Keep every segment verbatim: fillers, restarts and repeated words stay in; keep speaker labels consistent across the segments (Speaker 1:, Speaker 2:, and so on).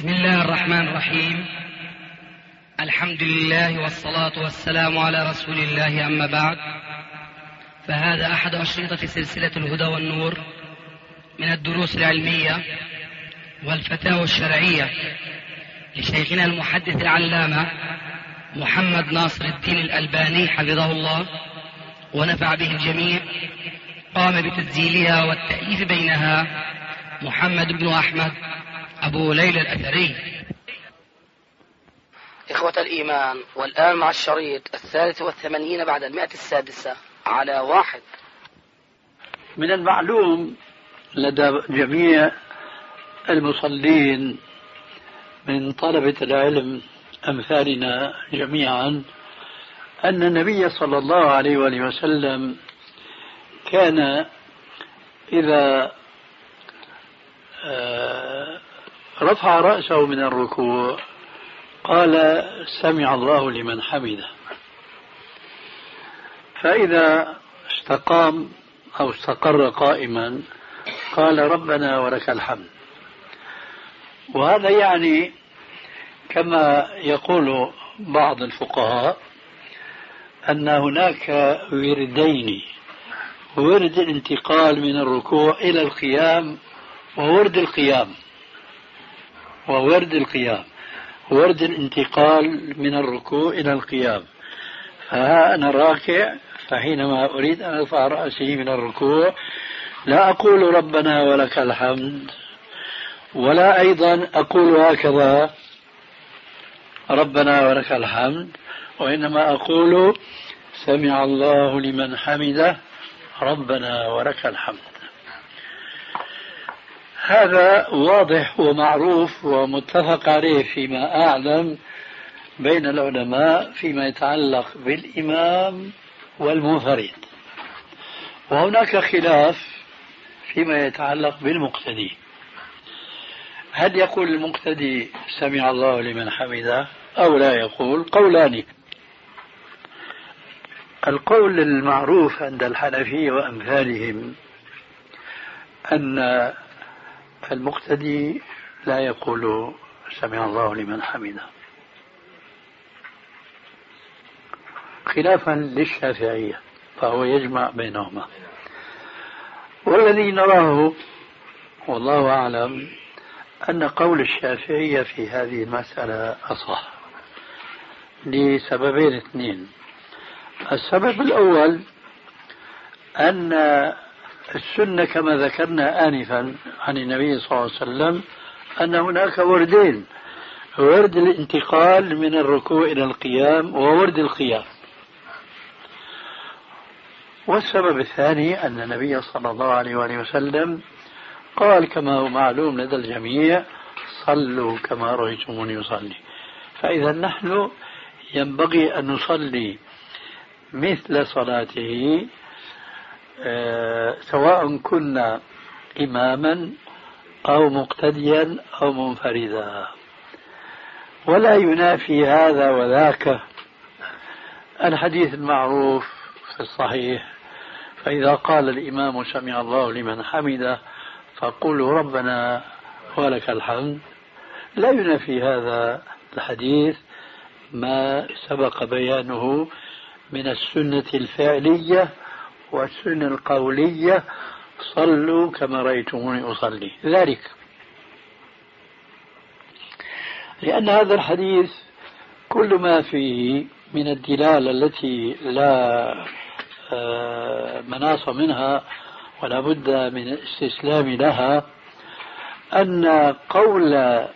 Speaker 1: بسم الله الرحمن الرحيم. الحمد لله والصلاة والسلام على رسول الله، أما بعد، فهذا أحد أشرطة سلسلة الهدى والنور من الدروس العلمية والفتاوى الشرعية لشيخنا المحدث العلامة محمد ناصر الدين الألباني حفظه الله ونفع به الجميع. قام بتسجيلها والتأليف بينها محمد بن أحمد أبو ليلى الأثري.
Speaker 2: إخوة الإيمان، والآن مع الشريط الثالث والثمانين بعد المئة السادسة على واحد.
Speaker 3: من المعلوم لدى جميع المصلين من طلبة العلم أمثالنا جميعا أن النبي صلى الله عليه وآله وسلم كان إذا رفع رأسه من الركوع قال سمع الله لمن حمده، فإذا استقام أو استقر قائما قال ربنا ولك الحمد. وهذا يعني كما يقول بعض الفقهاء أن هناك وردين: ورد الانتقال من الركوع إلى القيام، وورد القيام وورد القيام ورد الانتقال من الركوع إلى القيام. فها أنا راكع، فحينما أريد أن أرفع رأسي من الركوع لا أقول ربنا ولك الحمد، ولا أيضا أقول هكذا ربنا ولك الحمد، وإنما أقول سمع الله لمن حمده ربنا ولك الحمد. هذا واضح ومعروف ومتفق عليه فيما أعلم بين العلماء فيما يتعلق بالإمام والمنفرد، وهناك خلاف فيما يتعلق بالمقتدي. هل يقول المقتدي سمع الله لمن حمده أو لا يقول؟ قولان. القول المعروف عند الحنفية وأمثالهم أن المقتدي لا يقول سمع الله لمن حمده، خلافا للشافعية، فهو يجمع بينهما. والذي نراه والله أعلم أن قول الشافعية في هذه المسألة أصح لسببين اثنين. السبب الأول أن السنة كما ذكرنا آنفا عن النبي صلى الله عليه وسلم أن هناك وردين: ورد الانتقال من الركوع إلى القيام، وورد القيام. والسبب الثاني أن النبي صلى الله عليه وآله وسلم قال كما هو معلوم لدى الجميع: صلوا كما رأيتموني أصلي. فإذا نحن ينبغي أن نصلي مثل صلاته أه سواء كنا إماما أو مقتديا أو منفردا. ولا ينافي هذا وذاك الحديث المعروف في الصحيح: فإذا قال الإمام سمع الله لمن حمده فقولوا ربنا ولك الحمد. لا ينافي هذا الحديث ما سبق بيانه من السنة الفعلية والسنة القولية: صلوا كما رأيتموني أصلي. ذلك لأن هذا الحديث كل ما فيه من الدلالة التي لا مناص منها ولا بد من الاستسلام لها، أن قول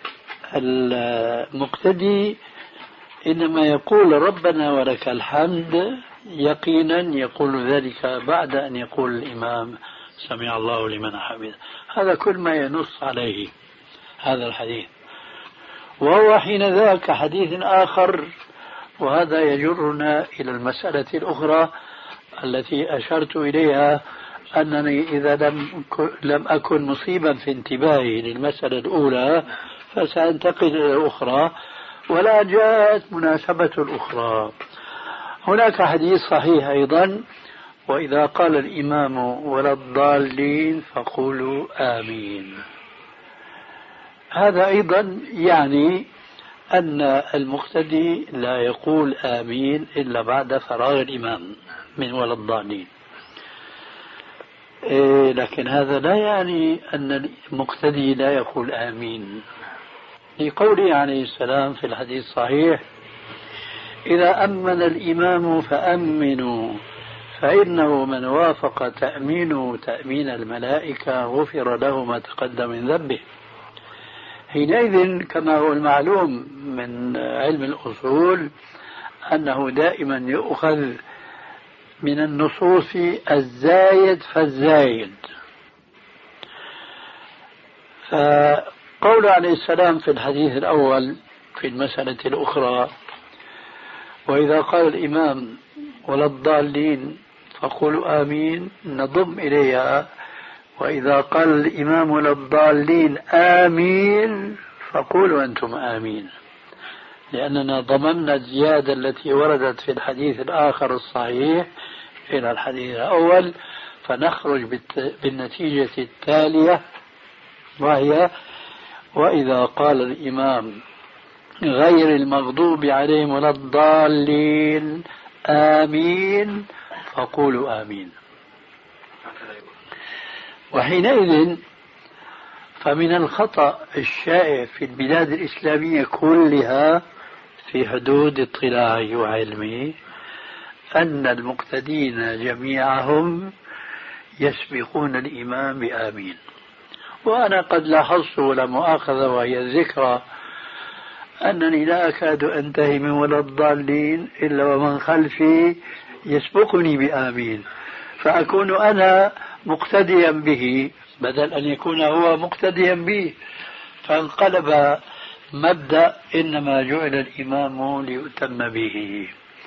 Speaker 3: المقتدي إنما يقول ربنا ولك الحمد يقينا يقول ذلك بعد أن يقول الإمام سمع الله لمن حمده. هذا كل ما ينص عليه هذا الحديث. وهو حين ذاك حديث آخر، وهذا يجرنا إلى المسألة الأخرى التي أشرت إليها، أنني إذا لم لم أكن مصيبا في انتباهي للمسألة الأولى فسأنتقل إلى الأخرى، ولا جاءت مناسبة الأخرى. هناك حديث صحيح أيضا: وإذا قال الإمام ولا الضالين فقولوا آمين. هذا أيضا يعني أن المقتدي لا يقول آمين إلا بعد فراغ الإمام من ولا الضالين. إيه لكن هذا لا يعني أن المقتدي لا يقول آمين، لقوله عليه السلام في الحديث الصحيح: إذا أمن الإمام فأمنوا فإنه من وافق تأمينه تأمين الملائكة غفر له ما تقدم من ذنبه. حينئذ كما هو المعلوم من علم الأصول أنه دائما يؤخذ من النصوص الزايد فالزايد. فقول عليه السلام في الحديث الأول في المسألة الأخرى: وإذا قال الإمام ولا الضالين فقولوا آمين، نضم إليها: وإذا قال الإمام ولا الضالين آمين فقولوا أنتم آمين، لأننا ضممنا الزيادة التي وردت في الحديث الآخر الصحيح إلى الحديث الأول، فنخرج بالنتيجة التالية، وهي: وإذا قال الإمام غير المغضوب عليهم ولا الضالين آمين فقولوا آمين. وحينئذ فمن الخطأ الشائع في البلاد الإسلامية كلها في حدود اطلاعي وعلمي أن المقتدين جميعهم يسبقون الإمام بآمين. وأنا قد لاحظت ولا مؤاخذة وهي الذكرى أنني لا أكاد أنتهي من ولا الضالين إلا ومن خلفي يسبقني بآمين، فأكون أنا مقتديا به بدل أن يكون هو مقتديا به، فانقلب مبدأ إنما جعل الإمام ليؤتم به.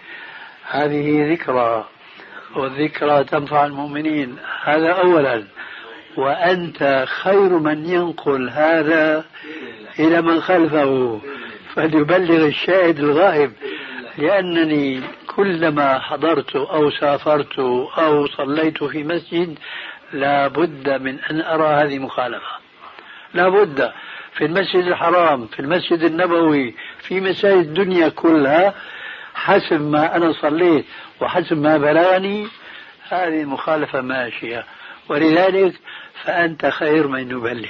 Speaker 3: هذه ذكرى، والذكرى تنفع المؤمنين، هذا أولا. وأنت خير من ينقل هذا إلى من خلفه فليبلغ الشاهد الغائب، لأنني كلما حضرت أو سافرت أو صليت في مسجد لا بد من أن أرى هذه مخالفة، لا بد، في المسجد الحرام، في المسجد النبوي، في مساجد الدنيا كلها، حسب ما أنا صليت وحسب ما بلغني هذه المخالفة ماشية. ولذلك فأنت خير من يبلغ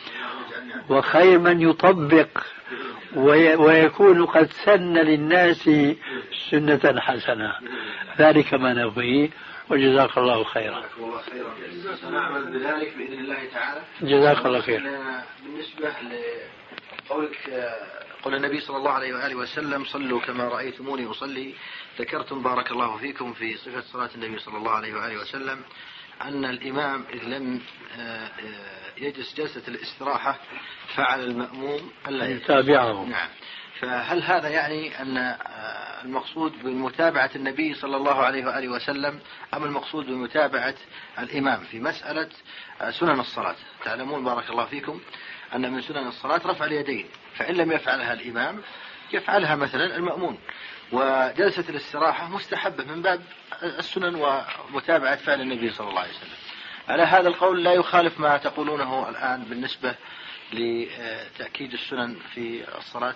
Speaker 3: وخير من يطبق ويكون قد سن للناس سنة حسنة. ذلك ما نبغيه، وجزاك الله خيرا.
Speaker 4: سنعمل بذلك بإذن الله تعالى.
Speaker 3: جزاك الله خير.
Speaker 4: بالنسبة لقولك قول النبي صلى الله عليه وآله وسلم: صلوا كما رأيتموني أصلي، ذكرتم بارك الله فيكم في صفة صلاة النبي صلى الله عليه وآله وسلم أن الإمام إذ لم يجلس جلسة الاستراحة فعل المأموم ألا
Speaker 3: يتابعه.
Speaker 4: نعم. فهل هذا يعني أن المقصود بمتابعة النبي صلى الله عليه وآله وسلم أم المقصود بمتابعة الإمام في مسألة سنن الصلاة؟ تعلمون بارك الله فيكم أن من سنن الصلاة رفع اليدين، فإن لم يفعلها الإمام يفعلها مثلا المأمون، وجلسة الاستراحة مستحبة من باب السنن ومتابعة فعل النبي صلى الله عليه وسلم. على هذا القول لا يخالف ما تقولونه الآن بالنسبة لتأكيد السنن في الصلاة؟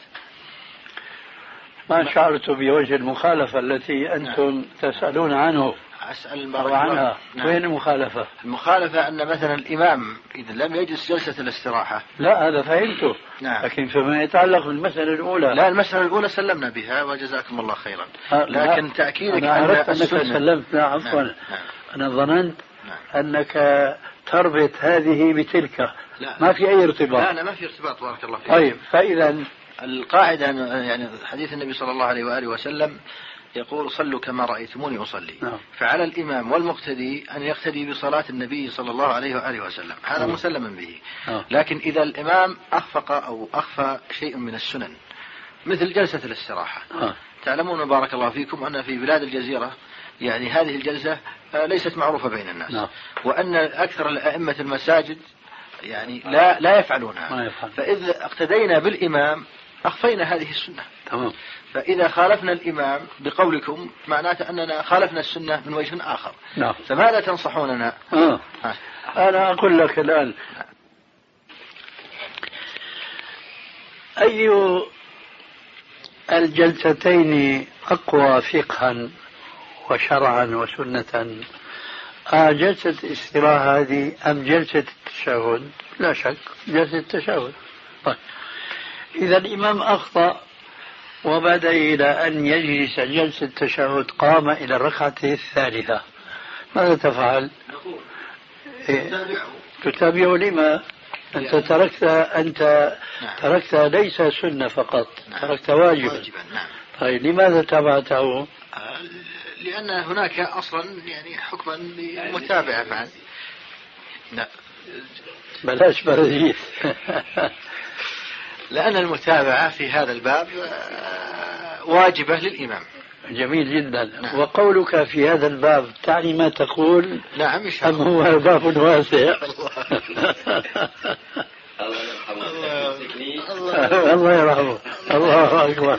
Speaker 3: ما شعرت بوجه المخالفة التي أنتم نعم. تسألون عنه
Speaker 4: أسأل
Speaker 3: أو عنها. نعم. وين المخالفة؟
Speaker 4: المخالفة أن مثلا الإمام إذا لم يجلس جلسة الاستراحة.
Speaker 3: لا هذا فهمته.
Speaker 4: نعم.
Speaker 3: لكن فيما يتعلق بالمسألة الأولى.
Speaker 4: لا المسألة الأولى سلمنا بها وجزاكم الله خيرا. لكن تأكيدك
Speaker 3: أنا أردت أنك سلمت. لا عفوا. نعم. نعم. أنا ظننت نعم. أنك تربط هذه بتلك.
Speaker 4: لا.
Speaker 3: ما في أي ارتباط.
Speaker 4: لا لا ما في ارتباط بارك الله فيك.
Speaker 3: طيب فإذا
Speaker 4: القاعدة يعني حديث النبي صلى الله عليه وآله وسلم يقول: صلوا كما رأيتموني أصلي. نعم. فعلى الإمام والمقتدي أن يقتدي بصلاة النبي صلى الله عليه وآله وسلم، هذا نعم. مسلم به. نعم. لكن إذا الإمام أخفق أو أخفى شيء من السنن مثل جلسة الاستراحة، نعم. تعلمون بارك الله فيكم أن في بلاد الجزيرة يعني هذه الجلسة ليست معروفة بين الناس، نعم. وأن أكثر الأئمة المساجد يعني لا لا يفعلونها، فإذا اقتدينا بالإمام أخفينا هذه السنة.
Speaker 3: تمام.
Speaker 4: فإذا خالفنا الإمام بقولكم معناته أننا خالفنا السنة من وجه آخر.
Speaker 3: نعم.
Speaker 4: فماذا تنصحوننا؟
Speaker 3: آه. أنا أقول لك الآن أي الجلستين أقوى فقها وشرعا وسنة؟ آه جلسة الاستراحة هذه أم جلسة التشهد؟ لا شك جلسة التشهد. طيب إذا الإمام أخطأ وبدأ إلى أن يجلس جلسة التشهد، قام إلى الركعة الثالثة، ماذا تفعل؟ إيه؟ تتابعه. لما؟ أنت تركت أنت تركت ليس سنة فقط، تركت واجبا. طيب لماذا تابعته؟
Speaker 4: لأن هناك أصلا يعني حكما للمتابعة فعلا. لا
Speaker 3: بلاش برديس.
Speaker 4: لأن المتابعة في هذا الباب واجبة للإمام.
Speaker 3: جميل جدا. نعم. وقولك في هذا الباب تعني ما تقول؟
Speaker 4: نعم.
Speaker 3: أم هو باب واسع؟ الله يرحمه. الله أكبر.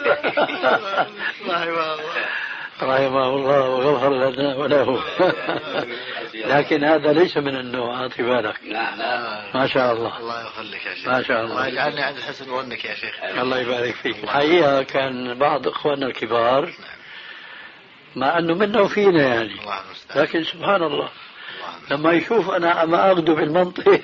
Speaker 3: رحمه الله وغفر لنا وله. لكن هذا ليس من النوع، أعطي بالك. ما شاء الله.
Speaker 4: الله يخليك يا شيخ.
Speaker 3: ما شاء الله.
Speaker 4: الله يجعلني عند حسن ظنك يا شيخ.
Speaker 3: الله يبارك فيك. الحقيقة كان بعض إخواننا الكبار مع أنه منا وفينا يعني، لكن سبحان الله لما يشوف أنا ما أخذه بالمنطق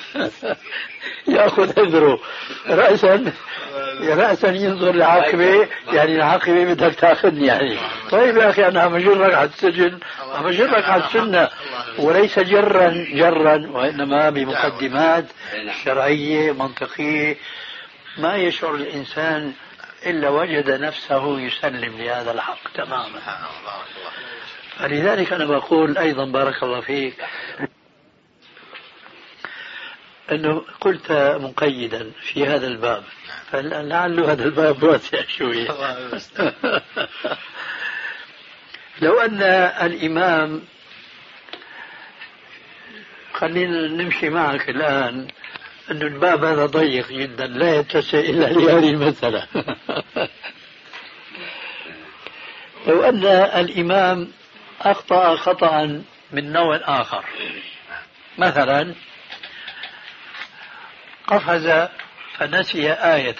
Speaker 3: يأخذ أذره رأسا رأسا ينظر لعاقبه، يعني العاقبة بدك تأخذني يعني. طيب يا أخي أنا عم أجرك على السجن، عم أجرك على السنة، وليس جرا جرا وإنما بمقدمات شرعية منطقية ما يشعر الإنسان إلا وجد نفسه يسلم لهذا الحق تماما. فلذلك أنا بقول أيضا بارك الله فيك أنه قلت مقيدا في هذا الباب، فلعل هذا الباب واسع شوية. لو أن الإمام، خلينا نمشي معك الآن، أن الباب هذا ضيق جدا لا يتسع إلا لهذه المسألة. لو أن الإمام أخطأ خطأ من نوع آخر، مثلا قفز فنسي آية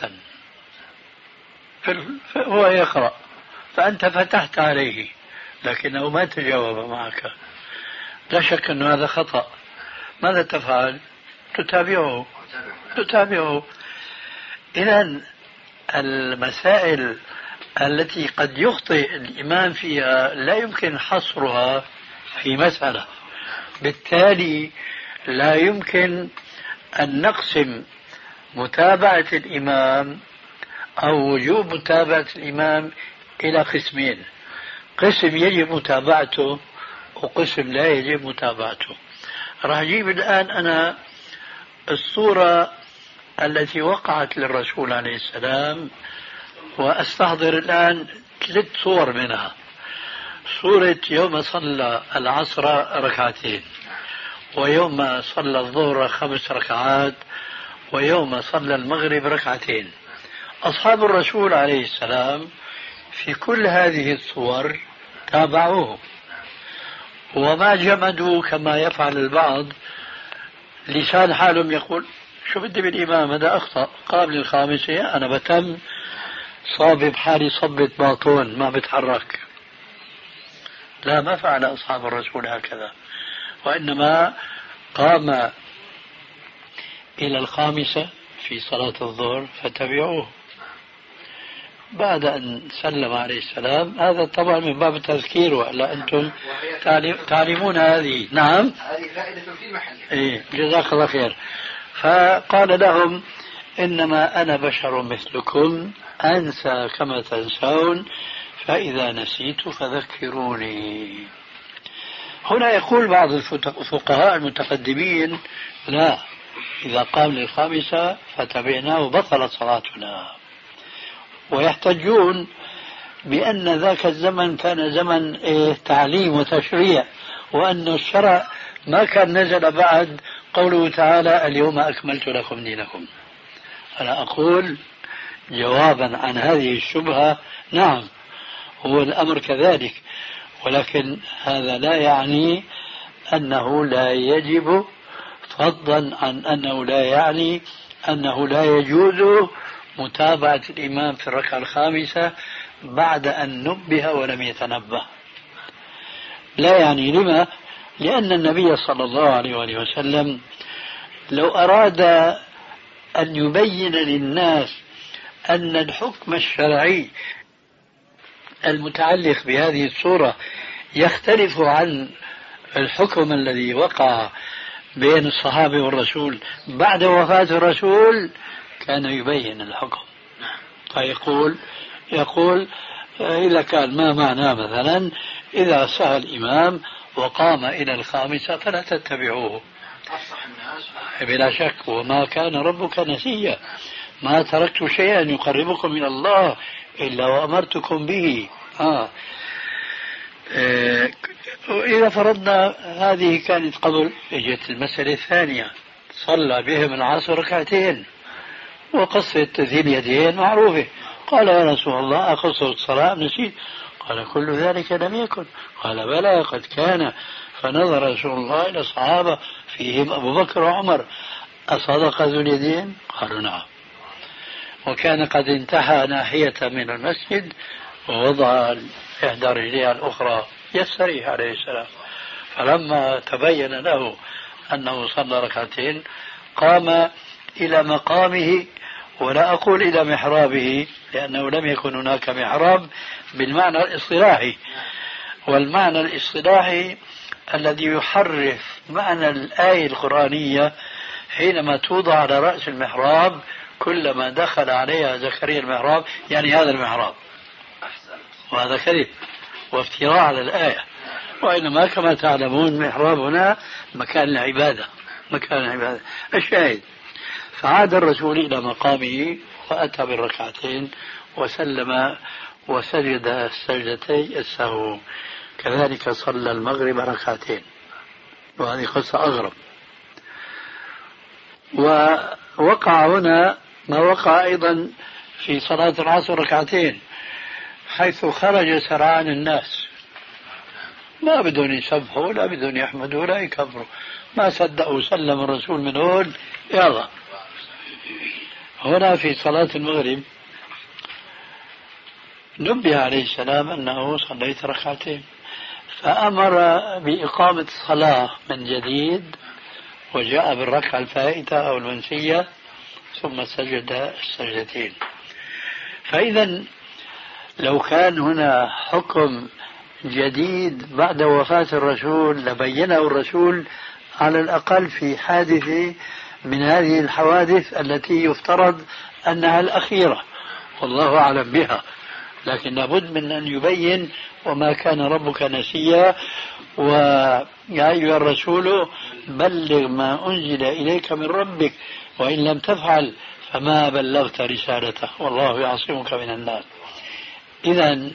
Speaker 3: هو يقرأ فأنت فتحت عليه لكنه ما تجاوب معك، لا شك أن هذا خطأ. ماذا تفعل؟ تتابعه تتابعه. إذن المسائل التي قد يخطئ الإمام فيها لا يمكن حصرها في مسألة، بالتالي لا يمكن أن نقسم متابعة الإمام أو وجوب متابعة الإمام إلى قسمين: قسم يجب متابعته وقسم لا يجب متابعته. راح أجيب الآن أنا الصورة التي وقعت للرسول عليه السلام وأستحضر الآن ثلاث صور منها. صورة يوم صلى العصر ركعتين، ويوم صلى الظهر خمس ركعات، ويوم صلى المغرب ركعتين. أصحاب الرسول عليه السلام في كل هذه الصور تابعوه وما جمدوا كما يفعل البعض. لسان حالهم يقول شو بدي بالإمام هذا أخطأ، قام للخامسة أنا بتم صابب حالي صبة باطون ما بتحرك. لا، ما فعل أصحاب الرسول هكذا، وإنما قام إلى الخامسة في صلاة الظهر فتبعوه بعد أن سلم عليه السلام. هذا طبعا من باب التذكير، ولا أنتم تعلمون هذه. نعم،
Speaker 4: هذه فائدة في محلها.
Speaker 3: إيه، جزاك الله خير. فقال لهم إنما أنا بشر مثلكم أنسى كما تنسون، فإذا نسيت فذكروني. هنا يقول بعض الفقهاء المتقدمين لا، إذا قام للخامسة فتبعناه بطلت صلاتنا، ويحتجون بأن ذاك الزمن كان زمن إيه تعليم وتشريع، وأن الشرع ما كان نزل بعد قوله تعالى اليوم أكملت لكم دينكم. أنا أقول جوابا عن هذه الشبهة نعم، هو الأمر كذلك، ولكن هذا لا يعني أنه لا يجب، فضلا عن أنه لا يعني أنه لا يجوز متابعة الإمام في الركعة الخامسة بعد أن نبه ولم يتنبه. لا يعني لما؟ لأن النبي صلى الله عليه وآله وسلم لو أراد أن يبين للناس أن الحكم الشرعي المتعلق بهذه الصورة يختلف عن الحكم الذي وقع بين الصحابة والرسول بعد وفاة الرسول، كان يبين الحكم. فيقول يقول إذا كان ما معناه مثلا إذا سهى الإمام وقام إلى الخامسة فلا تتبعوه بلا شك، وما كان ربك نسيا، ما تركت شيئا يقربكم إلى الله إلا وأمرتكم به. آه. وإذا فرضنا هذه كانت قبل، اجت المسألة الثانية، صلى بهم العصر ركعتين وقصة ذي اليدين معروفة، قال يا رسول الله أقصر الصلاة نسيت؟ قال كل ذلك لم يكن. قال بلى قد كان. فنظر رسول الله إلى الصحابة فيهم أبو بكر وعمر، أصدق ذو اليدين؟ قالوا نعم. وكان قد انتهى ناحية من المسجد ووضع إحدى رجليها الأخرى يستريح عليه السلام، فلما تبين له أنه صلى ركعتين قام إلى مقامه، ولا أقول إلى محرابه لأنه لم يكن هناك محراب بالمعنى الاصطلاحي، والمعنى الاصطلاحي الذي يحرف معنى الآية القرآنية حينما توضع على رأس المحراب كلما دخل عليها زكريا المحراب، يعني هذا المحراب، وهذا كذب وافتراء على الآية، وإنما كما تعلمون محراب هنا مكان العبادة، مكان العبادة. الشاهد فعاد الرسول إلى مقامه وأتى بالركعتين وسلم وسجد السجدتي السهو. كذلك صلى المغرب ركعتين، وهذه قصة أغرب. ووقع هنا ما وقع أيضا في صلاة العصر ركعتين، حيث خرج سرعان الناس، ما بدون يسبحوا ولا بدون يحمدوا ولا يكبروا، ما صدقوا سلم الرسول من هون يلا. هنا في صلاة المغرب نبه عليه السلام أنه صليت ركعتين، فأمر بإقامة الصلاة من جديد وجاء بالركعة الفائتة أو المنسية ثم سجد السجدتين. فإذا لو كان هنا حكم جديد بعد وفاة الرسول لبينه الرسول على الأقل في حادثة من هذه الحوادث التي يفترض أنها الأخيرة والله أعلم بها، لكن لابد من أن يبين وما كان ربك نسيا، ويا أيها الرسول بلغ ما أنزل إليك من ربك وإن لم تفعل فما بلغت رسالته والله يعصمك من الناس. إذن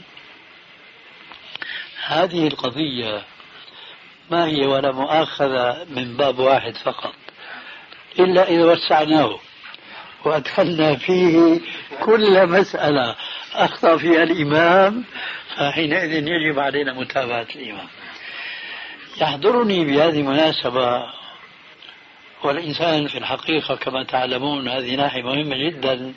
Speaker 3: هذه القضية ما هي ولا مؤاخذة من باب واحد فقط، إلا إذا وسعناه وأدخلنا فيه كل مسألة أخطأ فيها الإمام، فحينئذ يجب علينا متابعة الإمام. يحضرني بهذه المناسبة، والإنسان في الحقيقة كما تعلمون هذه ناحية مهمة جدا،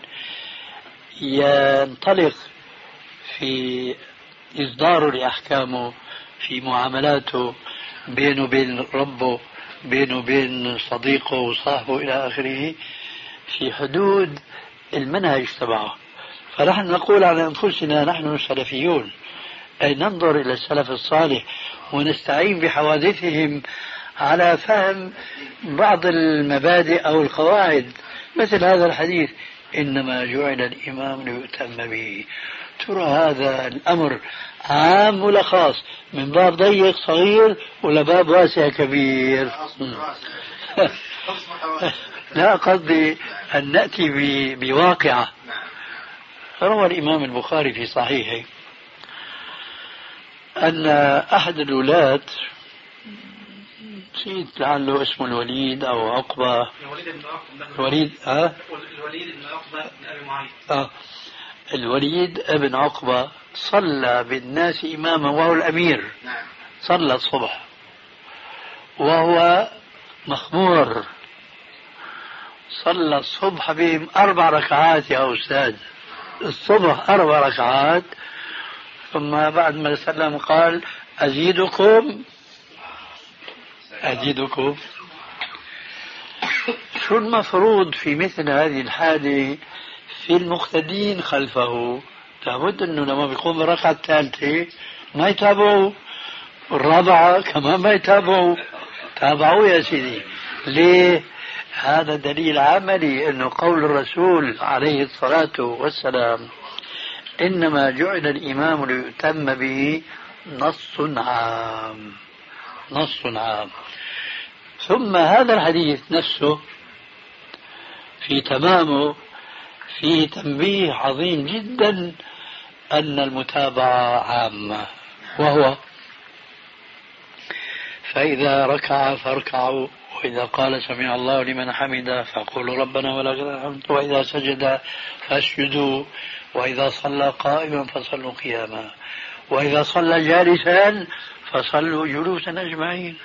Speaker 3: ينطلق في إصداره لأحكامه في معاملاته بينه وبين ربه، بينه وبين صديقه وصاحبه إلى آخره، في حدود المنهج تبعه. فنحن نقول على أنفسنا نحن السلفيون، أي ننظر إلى السلف الصالح ونستعين بحوادثهم على فهم بعض المبادئ أو القواعد، مثل هذا الحديث إنما جعل الإمام ليؤتم به. ترى هذا الأمر عام ولا خاص، من باب ضيق صغير ولا باب واسع كبير؟ لا، قصدي أن نأتي بواقعة. روى الإمام البخاري في صحيحه أن أحد الولاة، نسيت لعله اسمه الوليد أو عقبة، الوليد ها الوليد بن عقبة بن أبي معيط آه الوليد ابن عقبة صلى بالناس إماما وهو الأمير، صلى الصبح وهو مخمور صلى الصبح بهم أربع ركعات يا أستاذ، الصبح أربع ركعات، ثم بعد ما سلم قال أزيدكم أزيدكم. شو المفروض في مثل هذه الحالة في المقتدين خلفه؟ لابد أنه لما بيقوم بالركعة الثالثة ما يتابعوا، الرابعة كمان ما يتابعوا، تابعوا يا سيدي. ليه؟ هذا دليل عملي أنه قول الرسول عليه الصلاة والسلام إنما جعل الإمام ليؤتم به نص عام، نص عام. ثم هذا الحديث نفسه في تمامه فيه تنبيه عظيم جدا أن المتابعة عامة، وهو فإذا ركع فاركعوا، وإذا قال سمع الله لمن حمده فقولوا ربنا ولك الحمد، وإذا سجد فاسجدوا، وإذا صلى قائما فصلوا قياما، وإذا صلى جالسا فصلوا جلوسا أجمعين.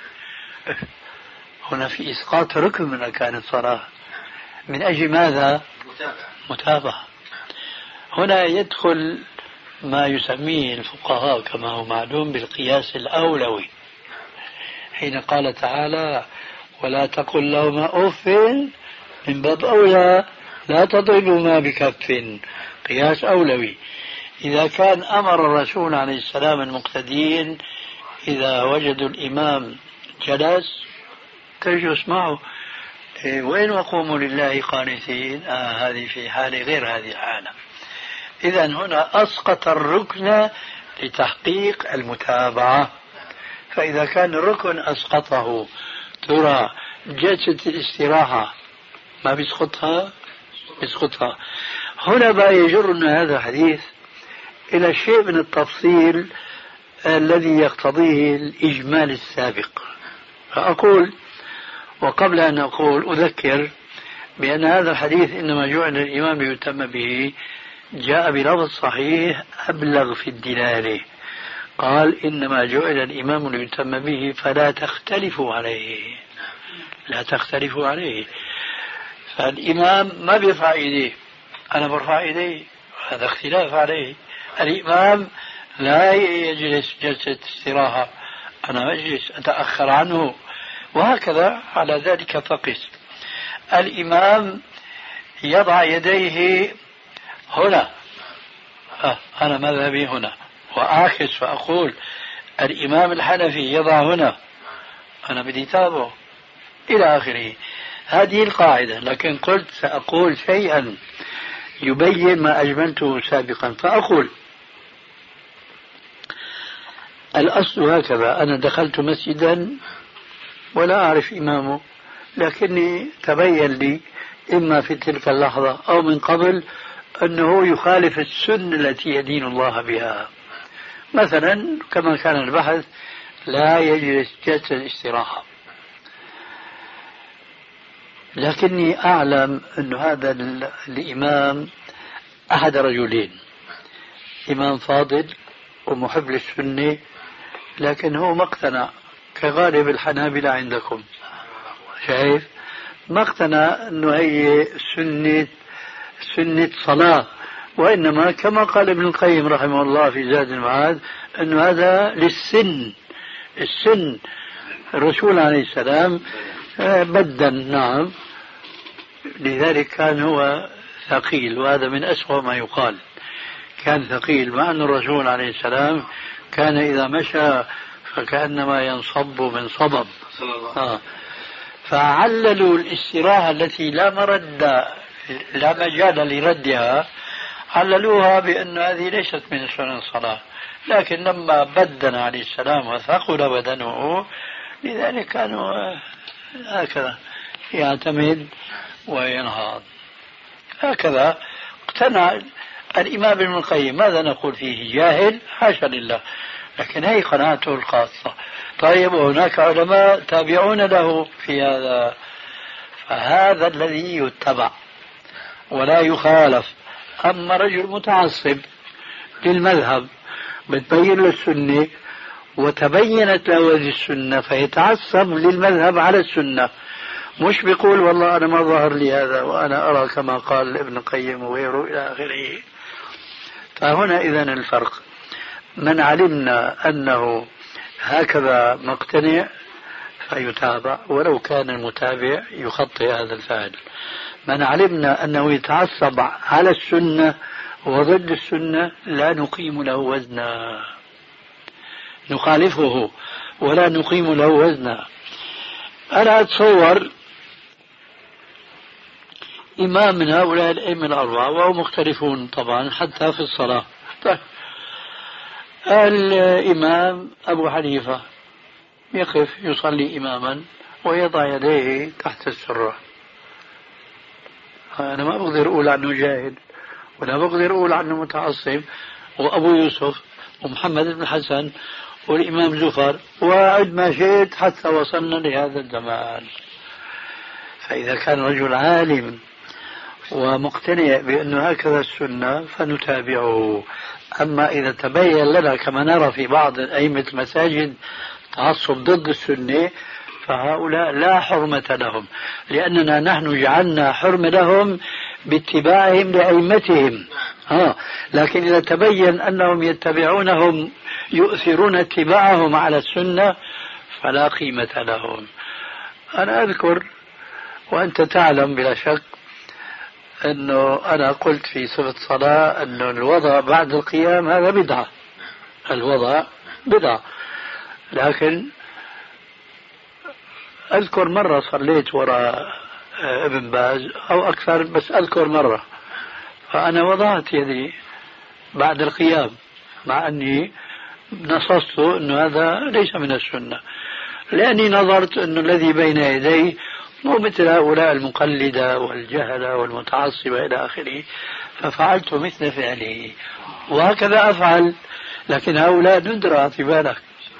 Speaker 3: هنا في إسقاط ركن من أركان الصلاة من أجل ماذا؟ متابعة. هنا يدخل ما يسميه الفقهاء كما هو معلوم بالقياس الأولوي، حين قال تعالى ولا تقل لهما أف، من باب أولى لا تضربهما بكف، قياس أولوي. إذا كان أمر الرسول عليه السلام المقتدين إذا وجدوا الإمام جلس تجلس معه، إيه وين وقوموا لله قانتين، آه هذه في حالة غير هذه الحالة. إذا هنا أسقط الركن لتحقيق المتابعة. فإذا كان الركن أسقطه ترى جلسة الاستراحة ما بيسقطها؟ بيسقطها. هنا بقى يجرنا هذا الحديث إلى شيء من التفصيل الذي يقتضيه الإجمال السابق. فأقول وقبل أن أقول أذكر بأن هذا الحديث إنما جعل الإمام ليؤتم به جاء بلفظ صحيح أبلغ في الدلالة، قال إنما جعل الإمام ليؤتم به فلا تختلفوا عليه، لا تختلفوا عليه. فالإمام ما بيرفع إيديه، أنا برفع إيديه، هذا اختلاف عليه. الإمام لا يجلس جلسة استراحة، أنا أجلس أتأخر عنه، وهكذا على ذلك فقس. الإمام يضع يديه هنا، آه أنا مذهبي هنا، وأعكس فأقول الإمام الحنفي يضع هنا، أنا بدي تابعه إلى آخره. هذه القاعدة. لكن قلت سأقول شيئا يبين ما أجملته سابقا، فأقول الأصل هكذا: أنا دخلت مسجدا ولا أعرف إمامه، لكني تبين لي إما في تلك اللحظة أو من قبل أنه يخالف السنة التي يدين الله بها. مثلا كما كان البحث لا يجلس جلسة الاستراحة، لكني أعلم أن هذا الإمام أحد رجلين، إمام فاضل ومحب للسنة، لكن هو ما اقتنع كغالب الحنابلة عندكم، شايف؟ ما اقتنع أنه هي سنة سنة صلاة، وإنما كما قال ابن القيم رحمه الله في زاد المعاد أنه هذا للسن، السن. الرسول عليه السلام بدن، نعم، لذلك كان هو ثقيل، وهذا من أسوأ ما يقال، كان ثقيل، مع أن الرسول عليه السلام كان إذا مشى فكأنما ينصب من صبب. آه. فعللوا الاستراحة التي لا مرد لا مجال لردها، عللوها بأن هذه ليست من سنن الصلاة، لكن لما بدن عليه السلام وثقل بدنه لذلك كانوا هكذا يعتمد وينهض. هكذا اقتنع الإمام ابن القيم. ماذا نقول فيه؟ جاهل؟ حاشا لله، لكن هي قناعته الخاصة. طيب، وهناك علماء تابعون له في هذا، فهذا الذي يتبع ولا يخالف. أما رجل متعصب للمذهب بتبين له السنة وتبينت له هذه السنة فيتعصب للمذهب على السنة، مش بيقول والله أنا ما ظهر لي هذا وأنا أرى كما قال ابن القيم وغيره إلى آخره. فهنا إذن الفرق، من علمنا أنه هكذا مقتنع فيتابع ولو كان المتابع يخطئ هذا الفعل. من علمنا أنه يتعصب على السنة وضد السنة لا نقيم له وزنا، نخالفه ولا نقيم له وزنا. أنا أتصور إمام من هؤلاء الأئمة الأربعة وهم مختلفون طبعا حتى في الصلاة. طيب الإمام أبو حنيفة يقف يصلي إماما ويضع يديه تحت السرة. أنا ما بقدر أقول عنه جاهل ولا بقدر أقول عنه متعصب. وأبو يوسف ومحمد بن حسن والإمام زفر وعد ما شئت حتى وصلنا لهذا الزمان. فإذا كان رجل عالم ومقتنع بأنه هكذا السنة فنتابعه. أما إذا تبين لنا كما نرى في بعض أئمة المساجد تعصب ضد السنة فهؤلاء لا حرمة لهم، لأننا نحن جعلنا حرمة لهم باتباعهم لأئمتهم. آه. لكن إذا تبين أنهم يتبعونهم يؤثرون اتباعهم على السنة فلا قيمة لهم. أنا أذكر وأنت تعلم بلا شك أنه أنا قلت في صفة صلاة أنه الوضع بعد القيام هذا بدعة، الوضع بدعة. لكن أذكر مرة صليت وراء ابن باز أو أكثر، بس أذكر مرة فأنا وضعت يدي بعد القيام مع أني نصصت أنه هذا ليس من السنة، لأني نظرت أنه الذي بين يدي مو مثل هؤلاء المقلدة والجهلة والمتعصبة إلى آخره، ففعلت مثل فعله وهكذا أفعل. لكن هؤلاء ندرة، اعتبارك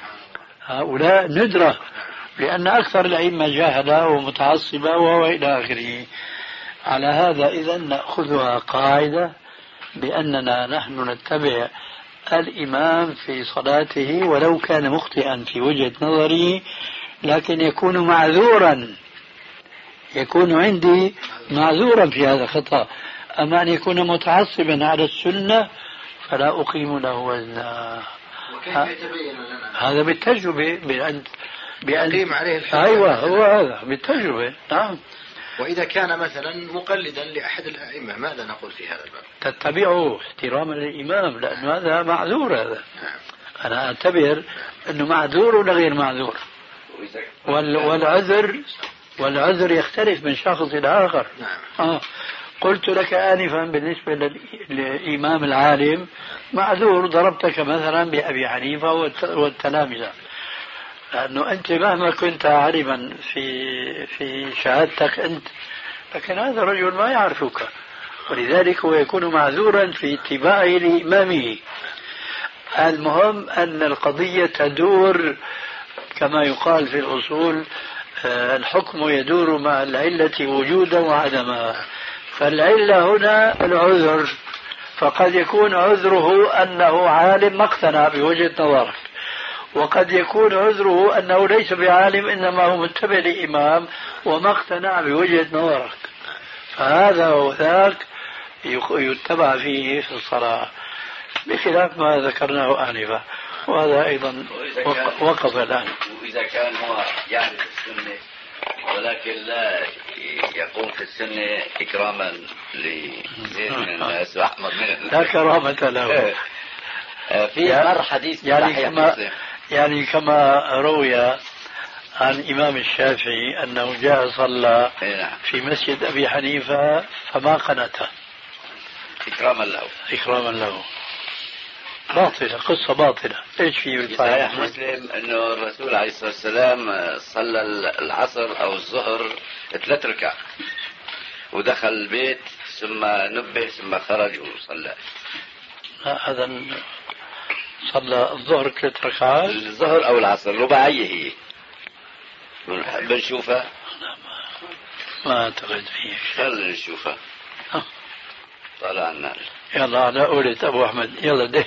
Speaker 3: هؤلاء ندرة، لأن أكثر الأئمة جاهلة ومتعصبة وإلى آخره. على هذا إذن نأخذها قاعدة بأننا نحن نتبع الإمام في صلاته ولو كان مخطئا في وجهة نظره، لكن يكون معذورا، يكون عندي معذورا في هذا الخطأ. أما أن يكون متعصبا على السنة فلا أقيم له وزنا.
Speaker 4: وكيف يتبين لنا
Speaker 3: هذا بالتجربة، بأن
Speaker 4: بأن عليه الحجة.
Speaker 3: أيوة هو هذا بالتجربة. نعم.
Speaker 4: وإذا كان مثلا مقلدا لأحد الأئمة ماذا نقول في هذا الباب؟
Speaker 3: تتبعه احتراما للإمام، لأنه هذا معذور. هذا
Speaker 4: نعم.
Speaker 3: أنا أعتبر أنه معذور ولا غير معذور، وال والعذر والعذر يختلف من شخص إلى آخر.
Speaker 4: نعم.
Speaker 3: آه. قلت لك آنفا بالنسبة للإمام العالم معذور، ضربتك مثلا بأبي حنيفة والتلامذة، لأنه أنت مهما كنت عالما في في شهادتك أنت، لكن هذا الرجل ما يعرفك، ولذلك هو يكون معذورا في اتباعه لإمامه. المهم أن القضية تدور كما يقال في الأصول، الحكم يدور مع العلة وجودا وعدما. فالعلة هنا العذر، فقد يكون عذره أنه عالم ما اقتنع بوجهة نظرك، وقد يكون عذره أنه ليس بعالم إنما هو متبع لإمام وما اقتنع بوجهة نظرك، فهذا وذاك يتبع فيه في الصلاة، بخلاف ما ذكرناه آنفا. وهذا أيضا وقف الآن.
Speaker 5: وإذا كان هو يعرف السنة ولكن لا يقوم في السنة إكراما لزيد من الناس وأحمد من الناس،
Speaker 3: لا كرامة له.
Speaker 5: في مر حديث
Speaker 3: يعني كما, يعني كما روي عن الإمام الشافعي أنه جاء صلى في مسجد أبي حنيفة فما قنته
Speaker 5: إكراما له
Speaker 3: إكراما له. باطلة، قصة باطلة. إيش في
Speaker 5: صحيح مسلم أنه الرسول عليه الصلاة والسلام صلى العصر أو الظهر ثلاث ركع ودخل البيت ثم نبه ثم خرج وصلى.
Speaker 3: هذا صلى الظهر ثلاث ركعات،
Speaker 5: الظهر أو العصر رباعية هي بنشوفها.
Speaker 3: ما أعتقد فيه.
Speaker 5: خلينا نشوفها. طلع النار.
Speaker 3: يلا على قولة أبو أحمد، يلا ده.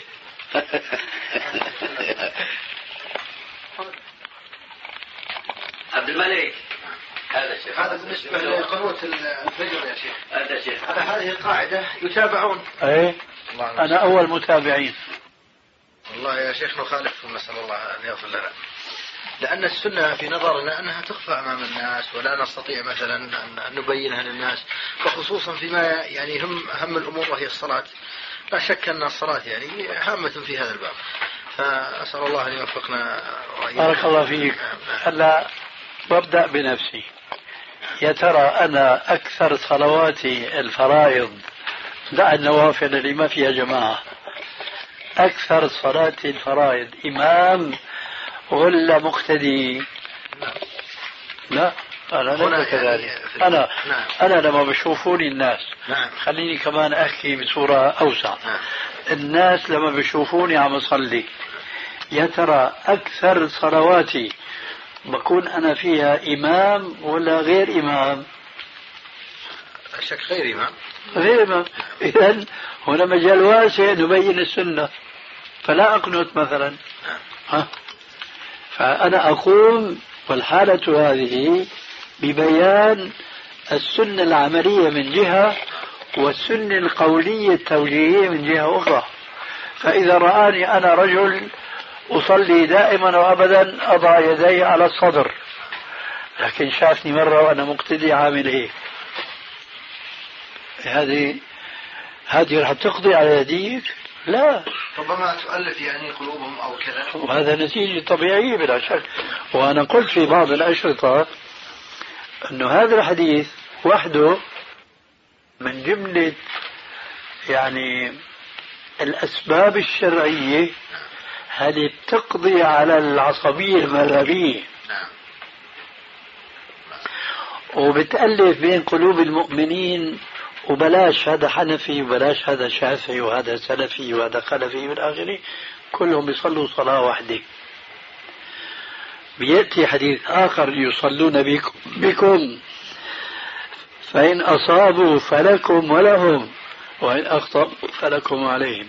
Speaker 5: عبد الملك
Speaker 4: هذا شيخ هذا بالنسبة لقنوت الفجر يا شيخ.
Speaker 5: هذا شيخ
Speaker 4: على هذه القاعدة يتابعون.
Speaker 3: ايه انا اول متابعين.
Speaker 4: والله يا شيخ نخالف، نسأل الله ان يغفر لنا، لأن السنة في نظرنا أنها تخفى أمام الناس ولا نستطيع مثلا أن نبينها للناس، وخصوصا فيما يعني هم أهم الأمور وهي الصلاة. لا شك أن الصلاة يعني هامة في هذا الباب، فأسأل الله أن يوفقنا.
Speaker 3: بارك الله فيك. هلا ببدأ بنفسي. يا ترى أنا أكثر صلواتي الفرائض، دع النوافل اللي ما فيها جماعة، أكثر صلاة الفرائض إمام ولا مقتدي؟ لا أنا ليس كذلك. أنا
Speaker 4: نعم.
Speaker 3: أنا لما بشوفوني الناس
Speaker 4: نعم.
Speaker 3: خليني كمان أحكي بصورة أوسع.
Speaker 4: نعم.
Speaker 3: الناس لما بشوفوني عم أصلي، يا ترى أكثر صلواتي بكون أنا فيها إمام ولا غير إمام؟
Speaker 4: شك غير إمام.
Speaker 3: غير إمام. إذن هنا مجال واسع نبين السنة، فلا أقنط مثلا. ها؟ فأنا أقوم والحالة هذه ببيان السنة العملية من جهة والسنة القولية التوجيهية من جهة أخرى. فإذا رآني أنا رجل أصلي دائما وأبدا أضع يدي على الصدر، لكن شافني مرة وأنا مقتدي عامل إيه، هذه هذه رح تقضي على يديك؟ لا،
Speaker 4: ربما تؤلف يعني قلوبهم أو كذا،
Speaker 3: وهذا نتيجة طبيعية بلا شك. وأنا قلت في بعض الأشرطة أنه هذا الحديث وحده من جملة يعني الأسباب الشرعية هذه بتقضي على العصبية المذهبية وبتألف بين قلوب المؤمنين، وبلاش هذا حنفي وبلاش هذا شافعي وهذا سلفي وهذا خلفي والآخرين كلهم يصلوا صلاة واحدة. بيأتي حديث آخر يصلون بكم, بكم فإن أصابوا فلكم ولهم وإن أخطأوا فلكم عليهم.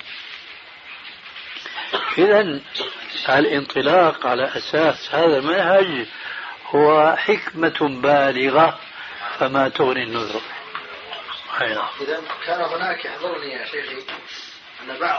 Speaker 3: إذن الانطلاق على أساس هذا المنهج هو حكمة بالغة فما تغني النذر.
Speaker 4: إذا كان هناك يحضرني يا شيخي أن بعض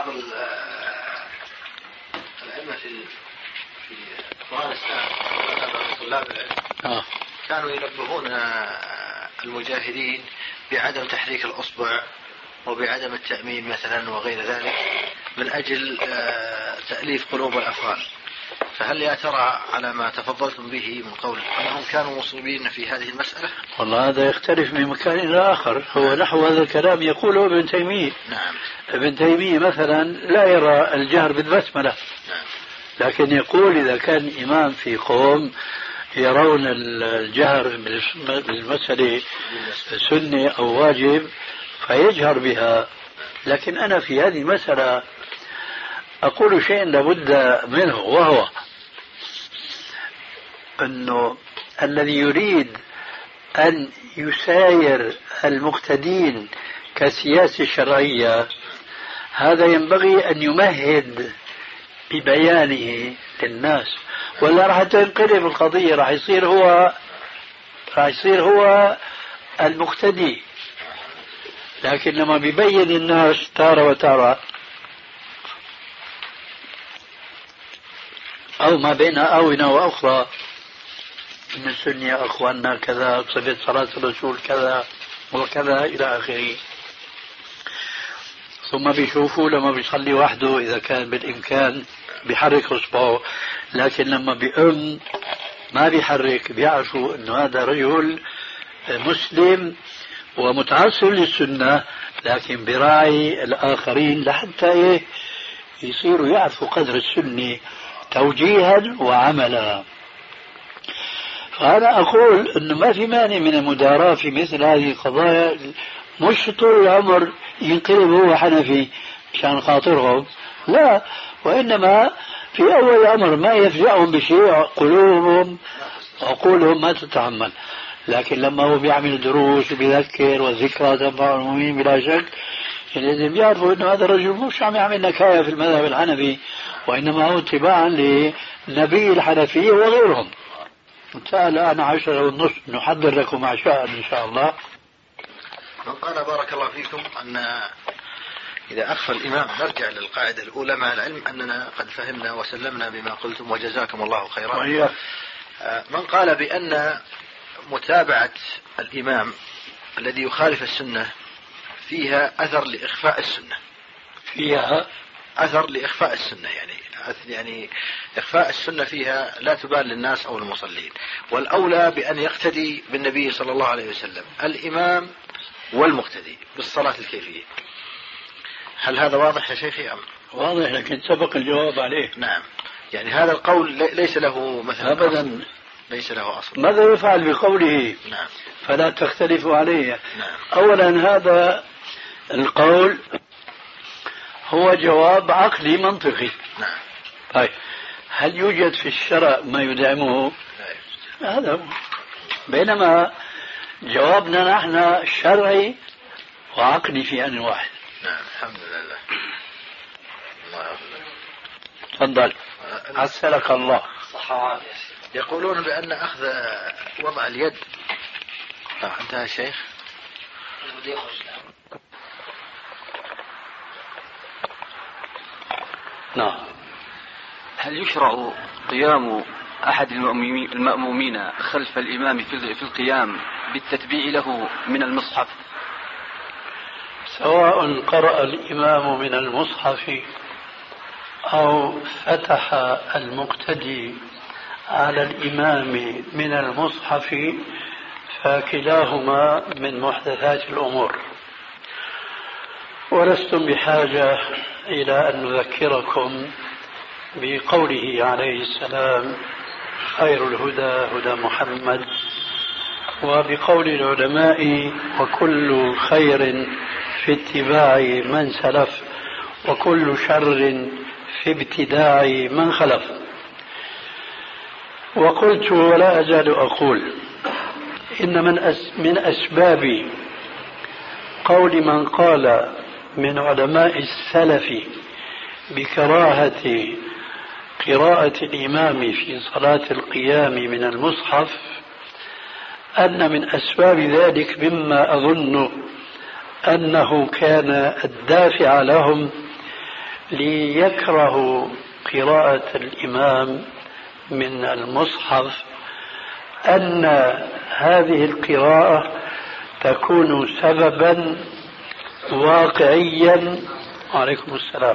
Speaker 4: الأئمة في في أفغانستان طلاب العلم
Speaker 3: آه.
Speaker 4: كانوا ينبهون المجاهدين بعدم تحريك الأصبع وبعدم التأمين مثلا وغير ذلك من أجل تأليف قلوب الأفغان. فهل يا ترى على ما تفضلتم به من قول أنهم كانوا مصيبين في هذه المسألة؟
Speaker 3: والله هذا يختلف من مكان إلى آخر. هو نحو هذا الكلام يقوله ابن تيمية.
Speaker 4: نعم.
Speaker 3: ابن تيمية مثلا لا يرى الجهر بالبسملة.
Speaker 4: نعم.
Speaker 3: لكن يقول إذا كان إمام في قوم يرون الجهر بالمسألة سنة أو واجب فيجهر بها. لكن أنا في هذه المسألة أقول شيء لابد منه، وهو أنه الذي يريد أن يساير المقتدين كسياسة شرعية هذا ينبغي أن يمهد ببيانه للناس، ولا راح تنقلب القضية، راح يصير هو راح يصير هو المقتدي. لكن لما بيبين الناس تارة وتارة أو ما بين آونة وأخرى من السنة يا أخواننا كذا، صفة صلاة الرسول كذا وكذا إلى آخره، ثم بيشوفوا لما بيصلي وحده إذا كان بالإمكان بيحرك إصبعه، لكن لما بيقوم ما بيحرك بيعرفوا أنه هذا رجل مسلم ومتعصب للسنة، لكن براعي الآخرين لحتى إيه يصيروا يعرفوا قدر السنة توجيها وعملا. فأنا أقول أنه ما في مانع من المداراة في مثل هذه القضايا، مش طول العمر ينقلب هو حنفي مشان خاطرهم، لا، وإنما في أول الأمر ما يفزعهم بشيء قلوبهم وعقولهم ما تتحمل، لكن لما هو بيعمل دروس وبيذكر والذكرى تنفع المؤمنين بلا شك لازم يعرفوا أنه هذا الرجل مش عم يعمل نكاية في المذهب الحنفي، وإنما هو اتباعا لنبي الحنفية وغيرهم. سأل أنا عشرة والنصف نحضر لكم عشاء إن شاء الله.
Speaker 4: من قال بارك الله فيكم أن إذا أخفى الإمام نرجع للقاعدة الأولى مع العلم أننا قد فهمنا وسلمنا بما قلتم وجزاكم الله خيرا.
Speaker 3: وإياك.
Speaker 4: من قال بأن متابعة الإمام الذي يخالف السنة فيها أثر لإخفاء السنة،
Speaker 3: فيها
Speaker 4: أثر لإخفاء السنة، يعني يعني إخفاء السنة فيها لا تبان للناس أو المصلين، والأولى بأن يقتدي بالنبي صلى الله عليه وسلم الإمام والمقتدي بالصلاة الكيفية. هل هذا واضح يا شيخي أم؟
Speaker 3: واضح، لكن سبق الجواب عليه.
Speaker 4: نعم، يعني هذا القول ليس له مثلا
Speaker 3: أبدا
Speaker 4: أصل. ليس له أصل.
Speaker 3: ماذا يفعل بقوله؟
Speaker 4: نعم.
Speaker 3: فلا تختلفوا عليه.
Speaker 4: نعم.
Speaker 3: أولا هذا القول هو جواب عقلي منطقي.
Speaker 4: نعم.
Speaker 3: طيب هل يوجد في الشرع ما يدعمه؟
Speaker 4: لا.
Speaker 3: هذا هو. بينما جوابنا نحن شرعي وعقلي في آن واحد.
Speaker 4: نعم الحمد لله. الله يحفظك.
Speaker 3: تفضل. عسلك الله.
Speaker 4: صحة. يقولون بأن أخذ وضع اليد. آه انتهى الشيخ.
Speaker 3: نعم.
Speaker 6: هل يشرع قيام أحد المأمومين خلف الإمام في القيام بالتتبيع له من المصحف؟
Speaker 3: سواء قرأ الإمام من المصحف أو فتح المقتدي على الإمام من المصحف فكلاهما من محدثات الأمور، ولستم بحاجة إلى أن نذكركم بقوله عليه السلام خير الهدى هدى محمد، وبقول العلماء وكل خير في اتباع من سلف وكل شر في ابتداع من خلف. وقلت ولا أزال أقول إن من أس من أسباب قول من قال من علماء السلف بكراهة قراءة الإمام في صلاة القيام من المصحف أن من أسباب ذلك مما أظن أنه كان الدافع لهم ليكرهوا قراءة الإمام من المصحف أن هذه القراءة تكون سببا واقعيا عليكم السلام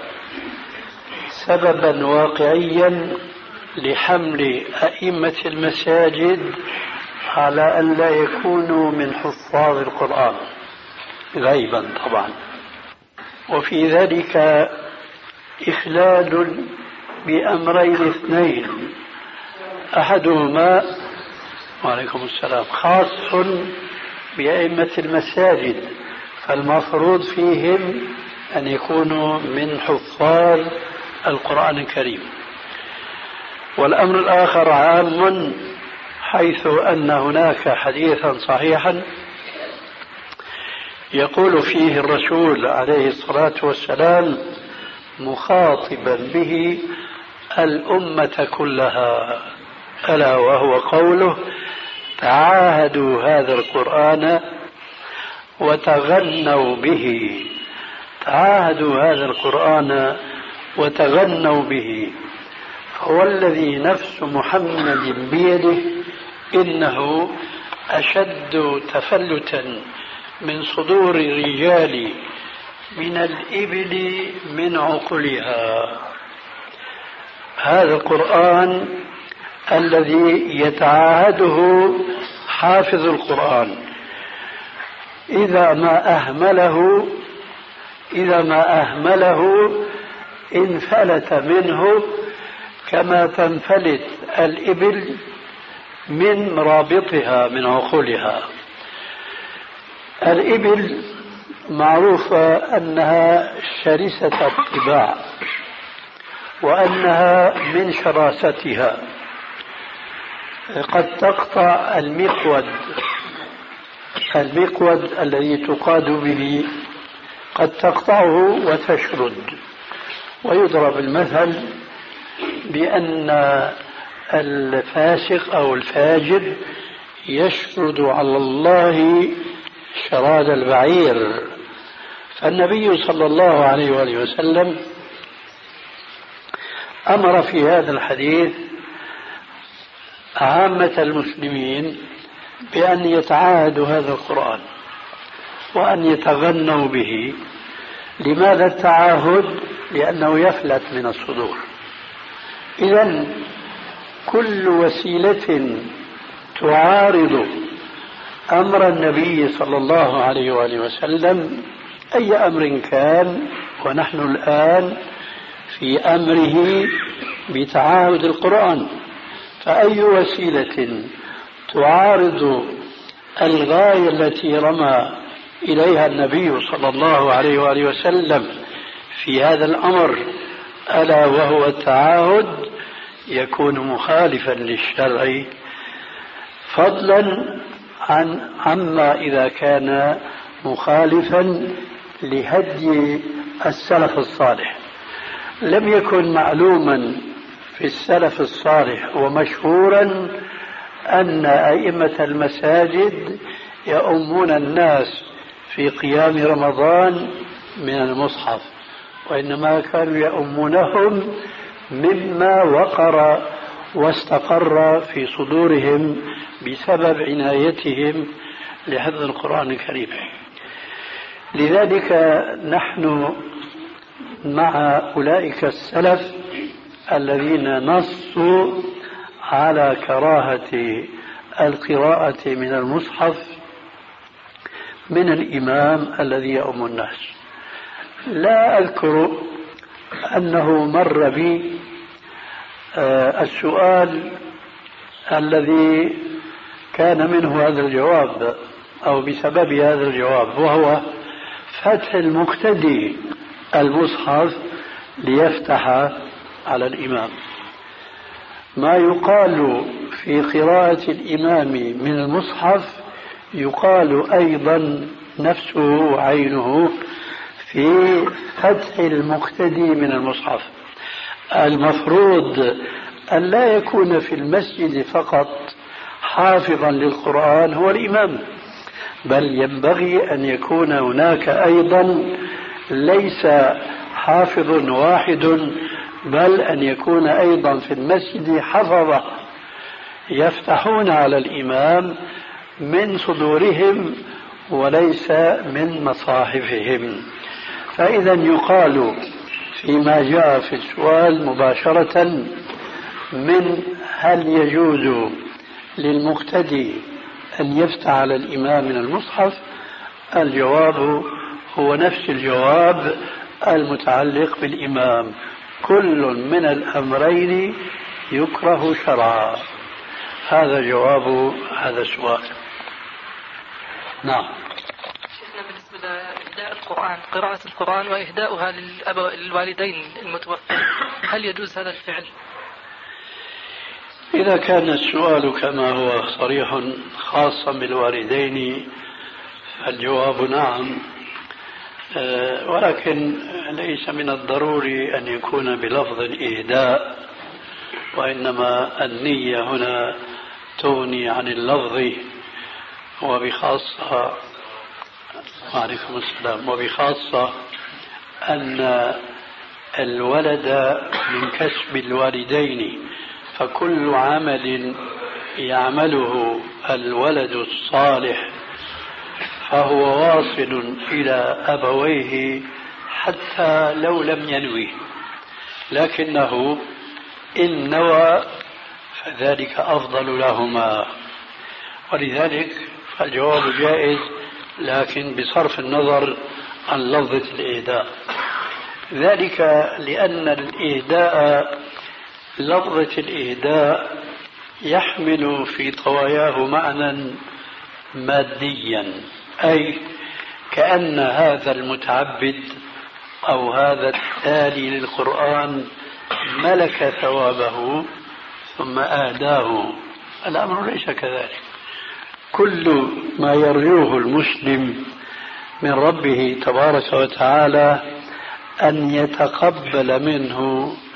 Speaker 3: سببا واقعيا لحمل أئمة المساجد على أن لا يكونوا من حفاظ القرآن غيبا طبعا، وفي ذلك إخلال بأمرين اثنين، أحدهما وعليكم السلام خاص بأئمة المساجد فالمفروض فيهم أن يكونوا من حفاظ القرآن الكريم، والأمر الآخر عام حيث أن هناك حديثا صحيحا يقول فيه الرسول عليه الصلاة والسلام مخاطبا به الأمة كلها، ألا وهو قوله تعاهدوا هذا القرآن وتغنوا به، تعاهدوا هذا القرآن وتغنوا به، هو الذي نفس محمد بيده إنه أشد تفلتا من صدور الرجال من الإبل من عقلها. هذا القرآن الذي يتعاهده حافظ القرآن إذا ما أهمله إذا ما أهمله انفلت منه كما تنفلت الإبل من رابطها من عقولها. الإبل معروفة أنها شرسة الطباع وأنها من شراستها قد تقطع المقود المقود الذي تقاد به قد تقطعه وتشرد، ويضرب المثل بأن الفاسق أو الفاجر يشرد على الله شراد البعير. فالنبي صلى الله عليه وآله وسلم أمر في هذا الحديث عامة المسلمين بأن يتعاهدوا هذا القرآن وأن يتغنوا به. لماذا التعاهد؟ لأنه يفلت من الصدور. إذن كل وسيلة تعارض أمر النبي صلى الله عليه وآله وسلم أي أمر كان، ونحن الآن في أمره بتعاهد القرآن، فأي وسيلة تعارض الغاية التي رمى إليها النبي صلى الله عليه وآله وسلم في هذا الأمر ألا وهو التعاهد يكون مخالفا للشرع، فضلا عن عما إذا كان مخالفا لهدي السلف الصالح. لم يكن معلوما في السلف الصالح ومشهورا أن أئمة المساجد يؤمون الناس في قيام رمضان من المصحف، وإنما كانوا يؤمونهم مما وقر واستقر في صدورهم بسبب عنايتهم لحفظ القرآن الكريم. لذلك نحن مع أولئك السلف الذين نصوا على كراهة القراءة من المصحف من الإمام الذي يؤم الناس. لا أذكر أنه مر بي السؤال الذي كان منه هذا الجواب أو بسبب هذا الجواب، وهو فتح المقتدي المصحف ليفتح على الإمام. ما يقال في قراءة الإمام من المصحف يقال أيضا نفسه عينه في فتح المقتدي من المصحف. المفروض أن لا يكون في المسجد فقط حافظا للقرآن هو الإمام، بل ينبغي أن يكون هناك أيضا ليس حافظ واحد، بل أن يكون أيضا في المسجد حفظة يفتحون على الإمام من صدورهم وليس من مصاحفهم. فإذا يقال فيما جاء في السؤال مباشرة من هل يجوز للمقتدي أن يفتح على الإمام من المصحف، الجواب هو نفس الجواب المتعلق بالإمام، كل من الأمرين يكره شرعا. هذا جواب هذا السؤال. نعم.
Speaker 7: شيخنا بالنسبة لإهداء القرآن، قراءة القرآن وإهداؤها للوالدين المتوفين، هل يجوز هذا الفعل؟
Speaker 3: إذا كان السؤال كما هو صريح خاصا بالوالدين فالجواب نعم، ولكن ليس من الضروري أن يكون بلفظ الإهداء، وإنما النية هنا تغني عن اللفظ، وبخاصة وعليكم السلام وبخاصة أن الولد من كسب الوالدين، فكل عمل يعمله الولد الصالح فهو واصل إلى أبويه حتى لو لم ينوي، لكنه إن نوى فذلك أفضل لهما، ولذلك فالجواب جائز لكن بصرف النظر عن لفظة الإهداء. ذلك لأن الإهداء لفظة الإهداء يحمل في طواياه معنى ماديا، أي كأن هذا المتعبد أو هذا التالي للقرآن ملك ثوابه ثم أهداه. الأمر ليس كذلك. كل ما يرجوه المسلم من ربه تبارك وتعالى أن يتقبل منه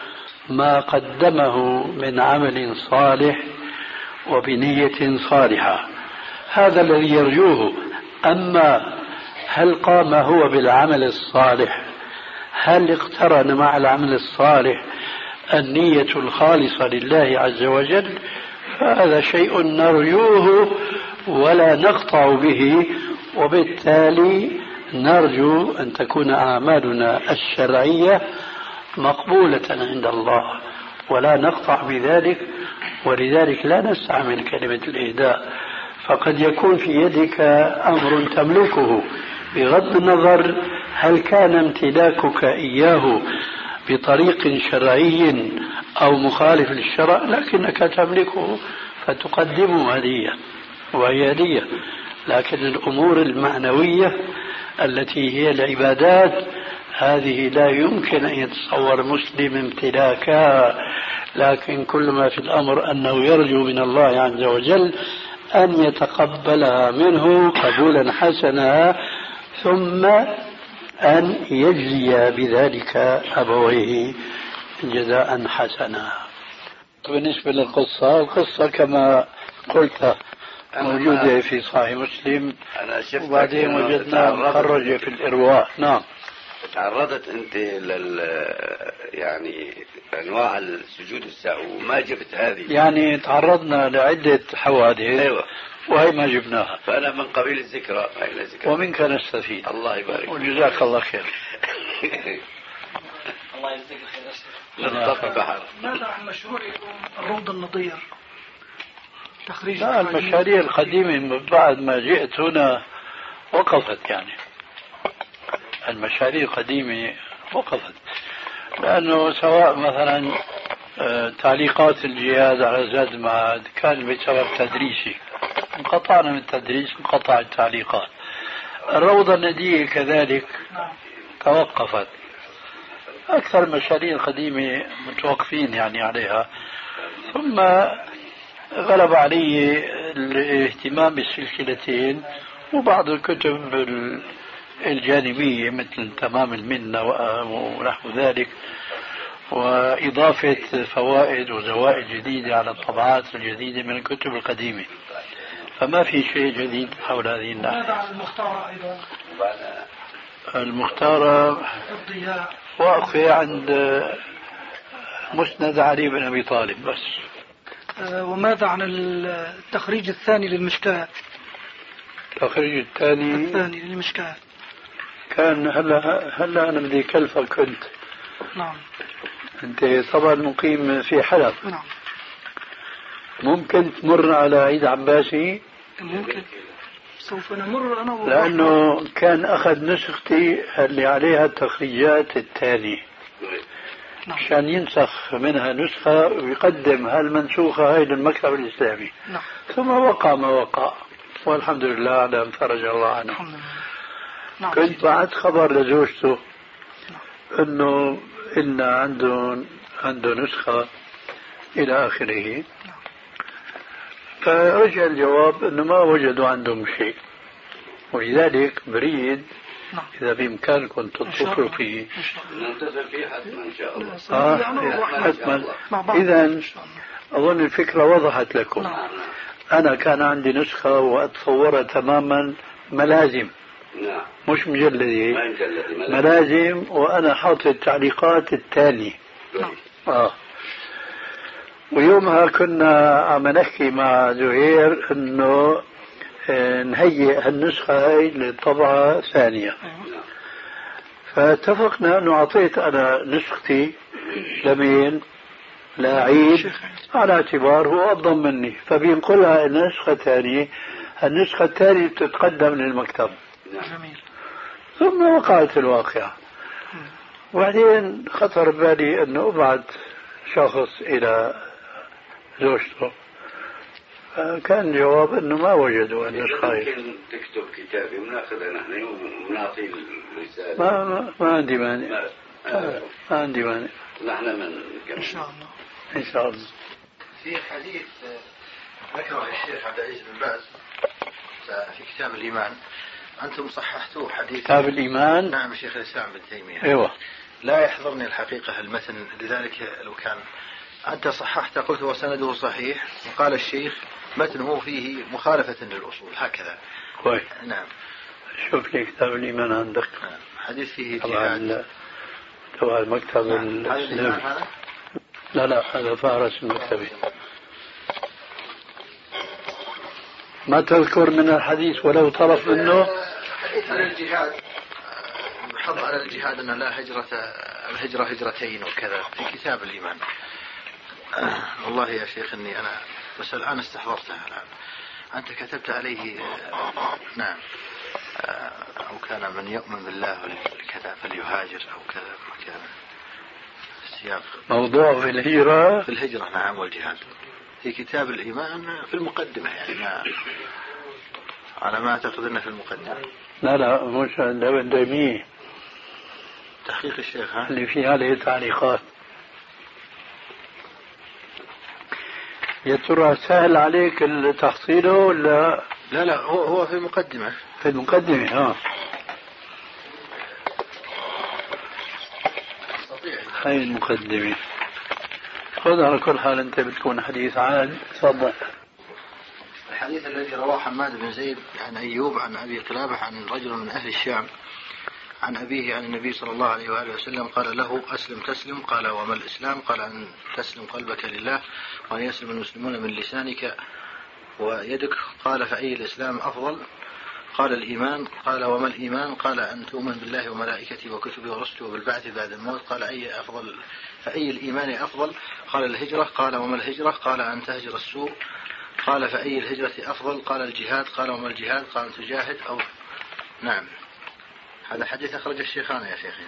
Speaker 3: ما قدمه من عمل صالح وبنية صالحة، هذا الذي يرجوه. أما هل قام هو بالعمل الصالح، هل اقترن مع العمل الصالح النية الخالصة لله عز وجل، فهذا شيء نرجوه ولا نقطع به، وبالتالي نرجو أن تكون أعمالنا الشرعية مقبولة عند الله ولا نقطع بذلك. ولذلك لا نستعمل كلمة الإهداء، فقد يكون في يدك أمر تملكه بغض النظر هل كان امتلاكك إياه بطريق شرعي أو مخالف للشرع، لكنك تملكه فتقدمه هدية وهي هدية. لكن الأمور المعنوية التي هي العبادات هذه لا يمكن أن يتصور مسلم امتلاكها، لكن كل ما في الأمر أنه يرجو من الله عز وجل أن يتقبلها منه قبولا حسنا، ثم أن يجزي بذلك أبويه جزاء حسنا. بالنسبة للقصة، القصة كما قلت موجودة في صحيح مسلم، وبعدين وجدنا مخرجة في الإرواء. نعم.
Speaker 5: تعرضت أنت لل يعني أنواع السجود السهو وما جبت هذه،
Speaker 3: يعني تعرضنا لعدة حوادث.
Speaker 5: أيوة.
Speaker 3: وهي ما جبناها،
Speaker 5: فأنا من قبيل الذكرى
Speaker 3: ومنك نستفيد.
Speaker 5: الله يبارك
Speaker 3: وجزاك الله خير.
Speaker 7: الله يجزيك خير.
Speaker 5: نلتقي بحر.
Speaker 8: ماذا عن مشروع الروض النظير؟ تخريج
Speaker 3: لا، المشاريع القديمة بعد ما جئت هنا وقفت، يعني المشاريع القديمة وقفت، لأنه سواء مثلا تعليقات الجهاز على زاد معاد كان بسبب تدريسي، انقطعنا من التدريس، انقطع التعليقات. الروضة الندية كذلك توقفت. أكثر المشاريع القديمة متوقفين يعني عليها. ثم غلب علي الاهتمام بالسلسلتين وبعض الكتب الجانبية مثل تمام المنة ونحو ذلك، وإضافة فوائد وزوائد جديدة على الطبعات الجديدة من الكتب القديمة. فما في شيء جديد حول هذه الناحية.
Speaker 8: ماذا عن المختارة أيضا؟
Speaker 3: المختارة
Speaker 8: الضياء
Speaker 3: واقفة عند مسند علي بن أبي طالب بس.
Speaker 8: وماذا عن التخريج الثاني للمشكاة؟
Speaker 3: التخريج الثاني
Speaker 8: الثاني للمشكاة
Speaker 3: كان هلا هلا أنا بدي كلفك كنت.
Speaker 8: نعم.
Speaker 3: أنت طبعا مقيم في حلب.
Speaker 8: نعم.
Speaker 3: ممكن تمر على عيد عباسي؟
Speaker 8: ممكن. سوف نمر أنا و...
Speaker 3: لأنه كان أخذ نسختي اللي عليها التخريجات الثانية.
Speaker 8: نعم.
Speaker 3: عشان ينسخ منها نسخة ويقدم هالمنسوخة هاي للمكتب الإسلامي.
Speaker 8: نعم.
Speaker 3: ثم وقع ما وقع، والحمد لله على أن فرج الله عنه.
Speaker 8: الحمد لله. نعم.
Speaker 3: كنت بعت خبر لزوجته أنه إن عنده عنده نسخة إلى آخره. فرجع الجواب أنه ما وجدوا عندهم شيء، ولذلك بريد إذا بإمكانكم تتصلوا فيه.
Speaker 5: ننتظر فيه حتما إن شاء الله.
Speaker 3: آه حتما. إذا أظن الفكرة وضحت لكم. أنا كان عندي نسخة وأتصورها تماما ملازم،
Speaker 5: نعم.
Speaker 3: مش مجلدة، ملازم، وأنا حاطط التعليقات الثانية. آه. ويومها كنا عم نحكي مع زهير انه نهيئ النسخة هاي للطبعة ثانية. فاتفقنا انه اعطيت انا نسختي لمين؟ لعيد، على اعتبار هو افضل مني، فبينقلها النسخة الثانية. النسخة الثانية بتتقدم للمكتب. ثم وقعت الواقعة. وبعدين خطر بالي انه ابعث شخص الى زوجته، كان الجواب انه ما وجدوا النسخة.
Speaker 5: ممكن تكتب كتابي وناخذها نحن ونعطي الرسالة.
Speaker 3: ما ما, ما عندي مانع. ما, ما عندي مانع.
Speaker 5: نحن من
Speaker 8: ان شاء الله.
Speaker 3: ان شاء الله.
Speaker 4: في حديث ذكره الشيخ عبد العزيز بن باز في كتاب الإيمان، أنتم صححتوه حديث
Speaker 3: كتاب الإيمان.
Speaker 4: نعم شيخ الإسلام ابن تيمية.
Speaker 3: أيوة.
Speaker 4: لا يحضرني الحقيقة المتن، لذلك لو كان أنت صححت قلت وسنده صحيح، وقال الشيخ متنه فيه مخالفة للأصول هكذا.
Speaker 3: كويس.
Speaker 4: نعم.
Speaker 3: شوف لي كتاب الإيمان عندك.
Speaker 4: نعم. حديث فيه
Speaker 3: جهاد. تبع المكتب.
Speaker 4: نعم. الإسلامي.
Speaker 3: لا لا هذا فارس المكتبي. ما تذكر من الحديث ولو طرف منه؟
Speaker 4: حديث عن الجهاد، حض على الجهاد أن لا هجرة، الهجرة هجرتين وكذا في كتاب الإيمان. آه والله يا شيخ إني أنا بس الآن استحضرتها الآن. أنت كتبت عليه آه نعم آه أو كان من يؤمن بالله كذا فليهاجر أو كذا كذا السياق.
Speaker 3: موضوع في الهجرة.
Speaker 4: في الهجرة نعم والجهاد في كتاب الإيمان في المقدمة يعني ما على ما أعتقد أنه في المقدمة.
Speaker 3: لا لا مش ابن تيمية.
Speaker 4: تحقيق الشيخ ها
Speaker 3: اللي فيه عليه تعليقات. يا ترى سهل عليك تحصيله ولا؟
Speaker 4: لا لا هو هو في المقدمة.
Speaker 3: في المقدمة اه. هاي المقدمة. خذ على كل حال أنت بتكون حديث عام. تفضل.
Speaker 4: الحديث الذي رواه حماد بن زيد عن أيوب عن أبي قلابة عن رجل من أهل الشام عن أبيه عن النبي صلى الله عليه وآله وسلم قال له أسلم تسلم. قال وما الإسلام؟ قال أن تسلم قلبك لله وأن يسلم المسلمون من لسانك ويدك. قال فأي الإسلام أفضل؟ قال الإيمان. قال وما الإيمان؟ قال أن تؤمن بالله وملائكته وكتبه ورسله وبالبعث بعد الموت. قال أي أفضل؟ فأي الإيمان أفضل؟ قال الهجرة. قال وما الهجرة؟ قال أن تهجر السوء. قال فأي الهجرة أفضل؟ قال الجهاد. قال وما الجهاد؟ قال أن تجاهد أو نعم. هذا حديث أخرج الشيخان يا شيخي.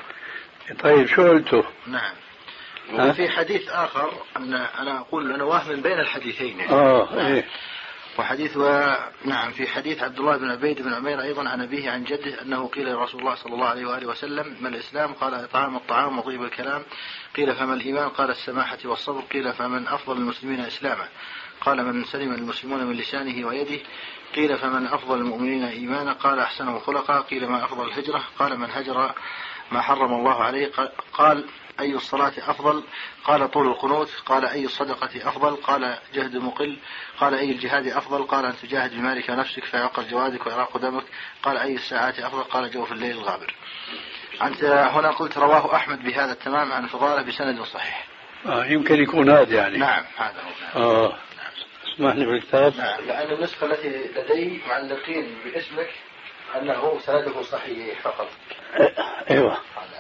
Speaker 3: طيب شو قلته؟
Speaker 4: نعم. وفي حديث آخر أن أنا أقول أنا واهم بين الحديثين يعني.
Speaker 3: آه نعم. إيه.
Speaker 4: وحديث و... نعم في حديث عبد الله بن عبيد بن عمير أيضا عن أبيه عن جده أنه قيل لرسول الله صلى الله عليه وآله وسلم ما الإسلام؟ قال إطعام الطعام وطيب الكلام. قيل فما الإيمان؟ قال السماحة والصبر. قيل فمن أفضل المسلمين إسلاما؟ قال من سلم المسلمون من لسانه ويده. قيل فمن أفضل المؤمنين إيمانا؟ قال أحسنهم خلقا. قيل ما أفضل الهجرة؟ قال من هجر ما حرم الله عليه. قال أي الصلاة أفضل؟ قال طول القنوت. قال أي الصدقة أفضل؟ قال جهد مقل. قال أي الجهاد أفضل؟ قال أن تجاهد بمالك ونفسك فيعقر جوادك ويراق دمك. قال أي الساعات أفضل؟ قال جوف الليل الغابر. أنت هنا قلت رواه أحمد بهذا التمام عن فضالة بسند صحيح.
Speaker 3: آه يمكن يكون هذا يعني.
Speaker 4: نعم هذا هو.
Speaker 3: آه نعم. اسمح لي بالكتاب.
Speaker 4: نعم لأن النسخة التي لدي معلقين باسمك أنه سنده صحيح فقط.
Speaker 3: أيوة.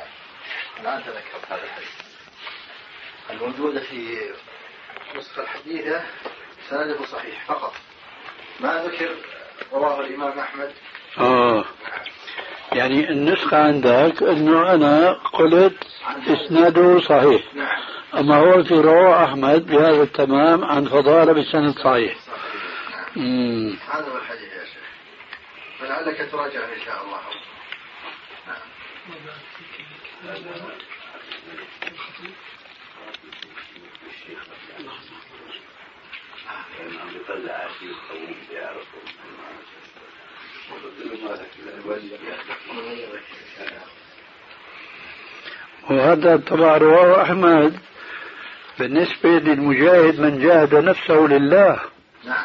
Speaker 4: الآن تذكرت هذا الحديث. الموجودة في النسخة الحديثة سنده صحيح فقط ما ذكر رواه الإمام أحمد.
Speaker 3: آه يعني النسخة عندك أنه أنا قلت إسناده صحيح.
Speaker 4: نعم.
Speaker 3: أما هو في رواه أحمد بهذا التمام عن فضالة بسند صحيح.
Speaker 4: نعم. هذا هو الحديث يا شيخ فلعلك تراجع إن شاء الله. نعم.
Speaker 3: وهذا طبعا رواه أحمد بالنسبة للمجاهد من جاهد نفسه لله.
Speaker 4: نعم.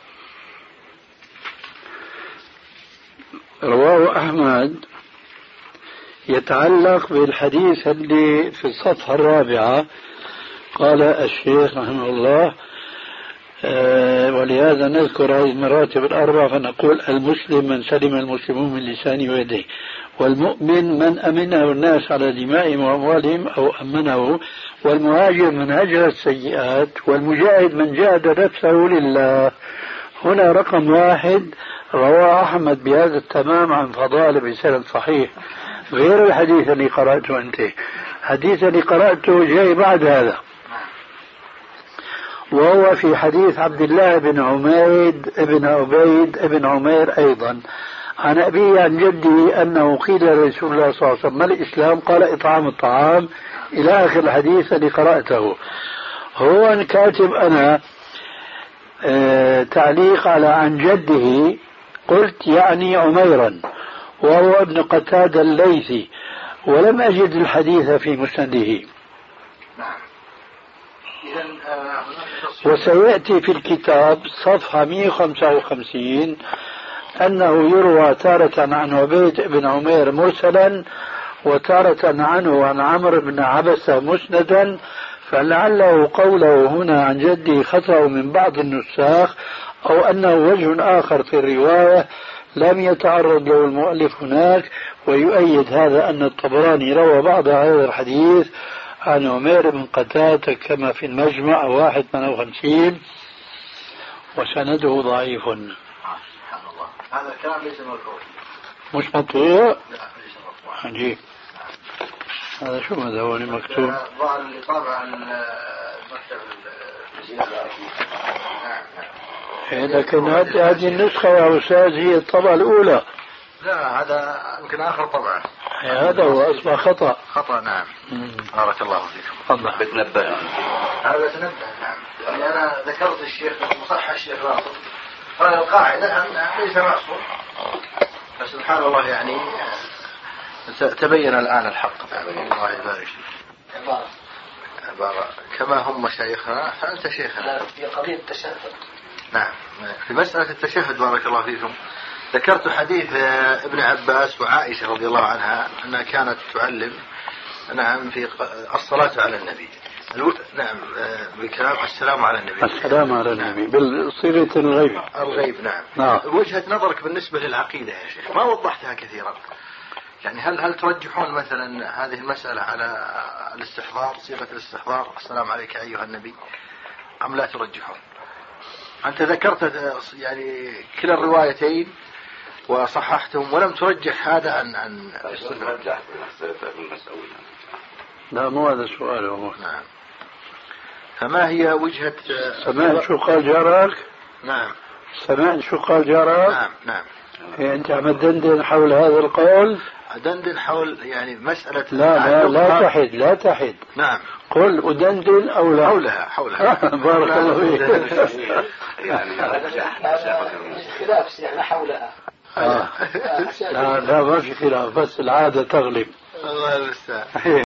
Speaker 3: رواه أحمد يتعلق بالحديث اللي في الصفحة الرابعة. قال الشيخ رحمه الله آه ولهذا نذكر هذه المراتب الأربعة فنقول المسلم من سلم المسلمون من لسانه ويده، والمؤمن من أمنه الناس على دمائهم وأموالهم أو أمنه، والمهاجر من هجر السيئات، والمجاهد من جاهد نفسه لله. هنا رقم واحد رواه أحمد بهذا التمام عن فضالة بسند صحيح غير الحديث اللي قرأته أنت. الحديث اللي قرأته جاي بعد هذا وهو في حديث عبد الله بن عميد ابن عبيد ابن عمير أيضا عن أبيه عن جده أنه قيل لرسول الله صلى الله عليه وسلم ما الإسلام؟ قال إطعام الطعام إلى آخر الحديث اللي قرأته. هو كاتب أنا آه تعليق على عن جده قلت يعني عميرا وهو ابن قتادة الليثي ولم أجد الحديث في مسنده.
Speaker 4: نعم. إذا آه
Speaker 3: وسيأتي في الكتاب صفحة مئة وخمسة وخمسين أنه يروى تارة عن عبيد بن عمير مرسلا وتارة عنه عن عمرو بن عبسة مسندا، فلعله قوله هنا عن جدي خطأ من بعض النساخ أو أنه وجه آخر في الرواية لم يتعرض له المؤلف هناك. ويؤيد هذا أن الطبراني روى بعض هذا الحديث عن عمير بن قتادة كما في المجمع واحد ثمانية وخمسين وسنده ضعيف.
Speaker 4: سبحان الله، هذا الكلام ليس مرفوع.
Speaker 3: مش مطبوع؟
Speaker 4: لا ليس مرفوع.
Speaker 3: عجيب. هذا شو هذا هو مكتوب؟
Speaker 4: ظاهر اللي طابع المكتب الرسالة. نعم.
Speaker 3: لكن هذه النسخة يا أستاذ هي الطبعة الأولى.
Speaker 4: لا هذا يمكن آخر طبعة.
Speaker 3: هذا هو أصبح خطأ.
Speaker 4: خطأ نعم. بارك الله فيكم.
Speaker 3: الله.
Speaker 5: بتنبه.
Speaker 4: هذا تنبه نعم. يعني أنا ذكرت الشيخ مصحح الشيخ راشد قال القاعدة نعم ليس معصوم، بس سبحان الله يعني تبين الآن الحق. الله يبارك فيك.
Speaker 2: عبارة
Speaker 4: عبارة كما هم مشايخنا فأنت شيخنا.
Speaker 2: في قضية التشهد.
Speaker 4: نعم في مسألة التشهد بارك الله فيكم ذكرت حديث ابن عباس وعائشة رضي الله عنها أنها كانت تعلم نعم في الصلاة على النبي. نعم بكلام السلام على النبي.
Speaker 3: السلام على النبي بالصيغة الغيب.
Speaker 4: الغيب نعم.
Speaker 3: نعم.
Speaker 4: وجهة نظرك بالنسبة للعقيدة يا شيخ ما وضحتها كثيرا، يعني هل هل ترجحون مثلا هذه المسألة على الاستحضار صيغة الاستحضار السلام عليك أيها النبي أم لا ترجحون؟ أنت ذكرت يعني كلا الروايتين وصححتهم ولم ترجح هذا عن عن
Speaker 3: لا مو هذا السؤال هو.
Speaker 4: نعم. فما هي وجهة
Speaker 3: سمعت شو قال جارك؟
Speaker 4: نعم.
Speaker 3: سمعت شو قال جارك؟
Speaker 4: نعم نعم.
Speaker 3: إيه أنت عم تدندن حول هذا القول؟
Speaker 4: أدندن حول يعني مسألة
Speaker 3: لا لا لا تحد لا تحد.
Speaker 4: نعم.
Speaker 3: قل أدندن أو لا؟
Speaker 4: حولها حولها.
Speaker 3: بارك الله فيك.
Speaker 5: يعني
Speaker 2: خلاف يعني حولها.
Speaker 3: لا لا ما في خلاف بس العادة تغلب.
Speaker 4: الله المستعان.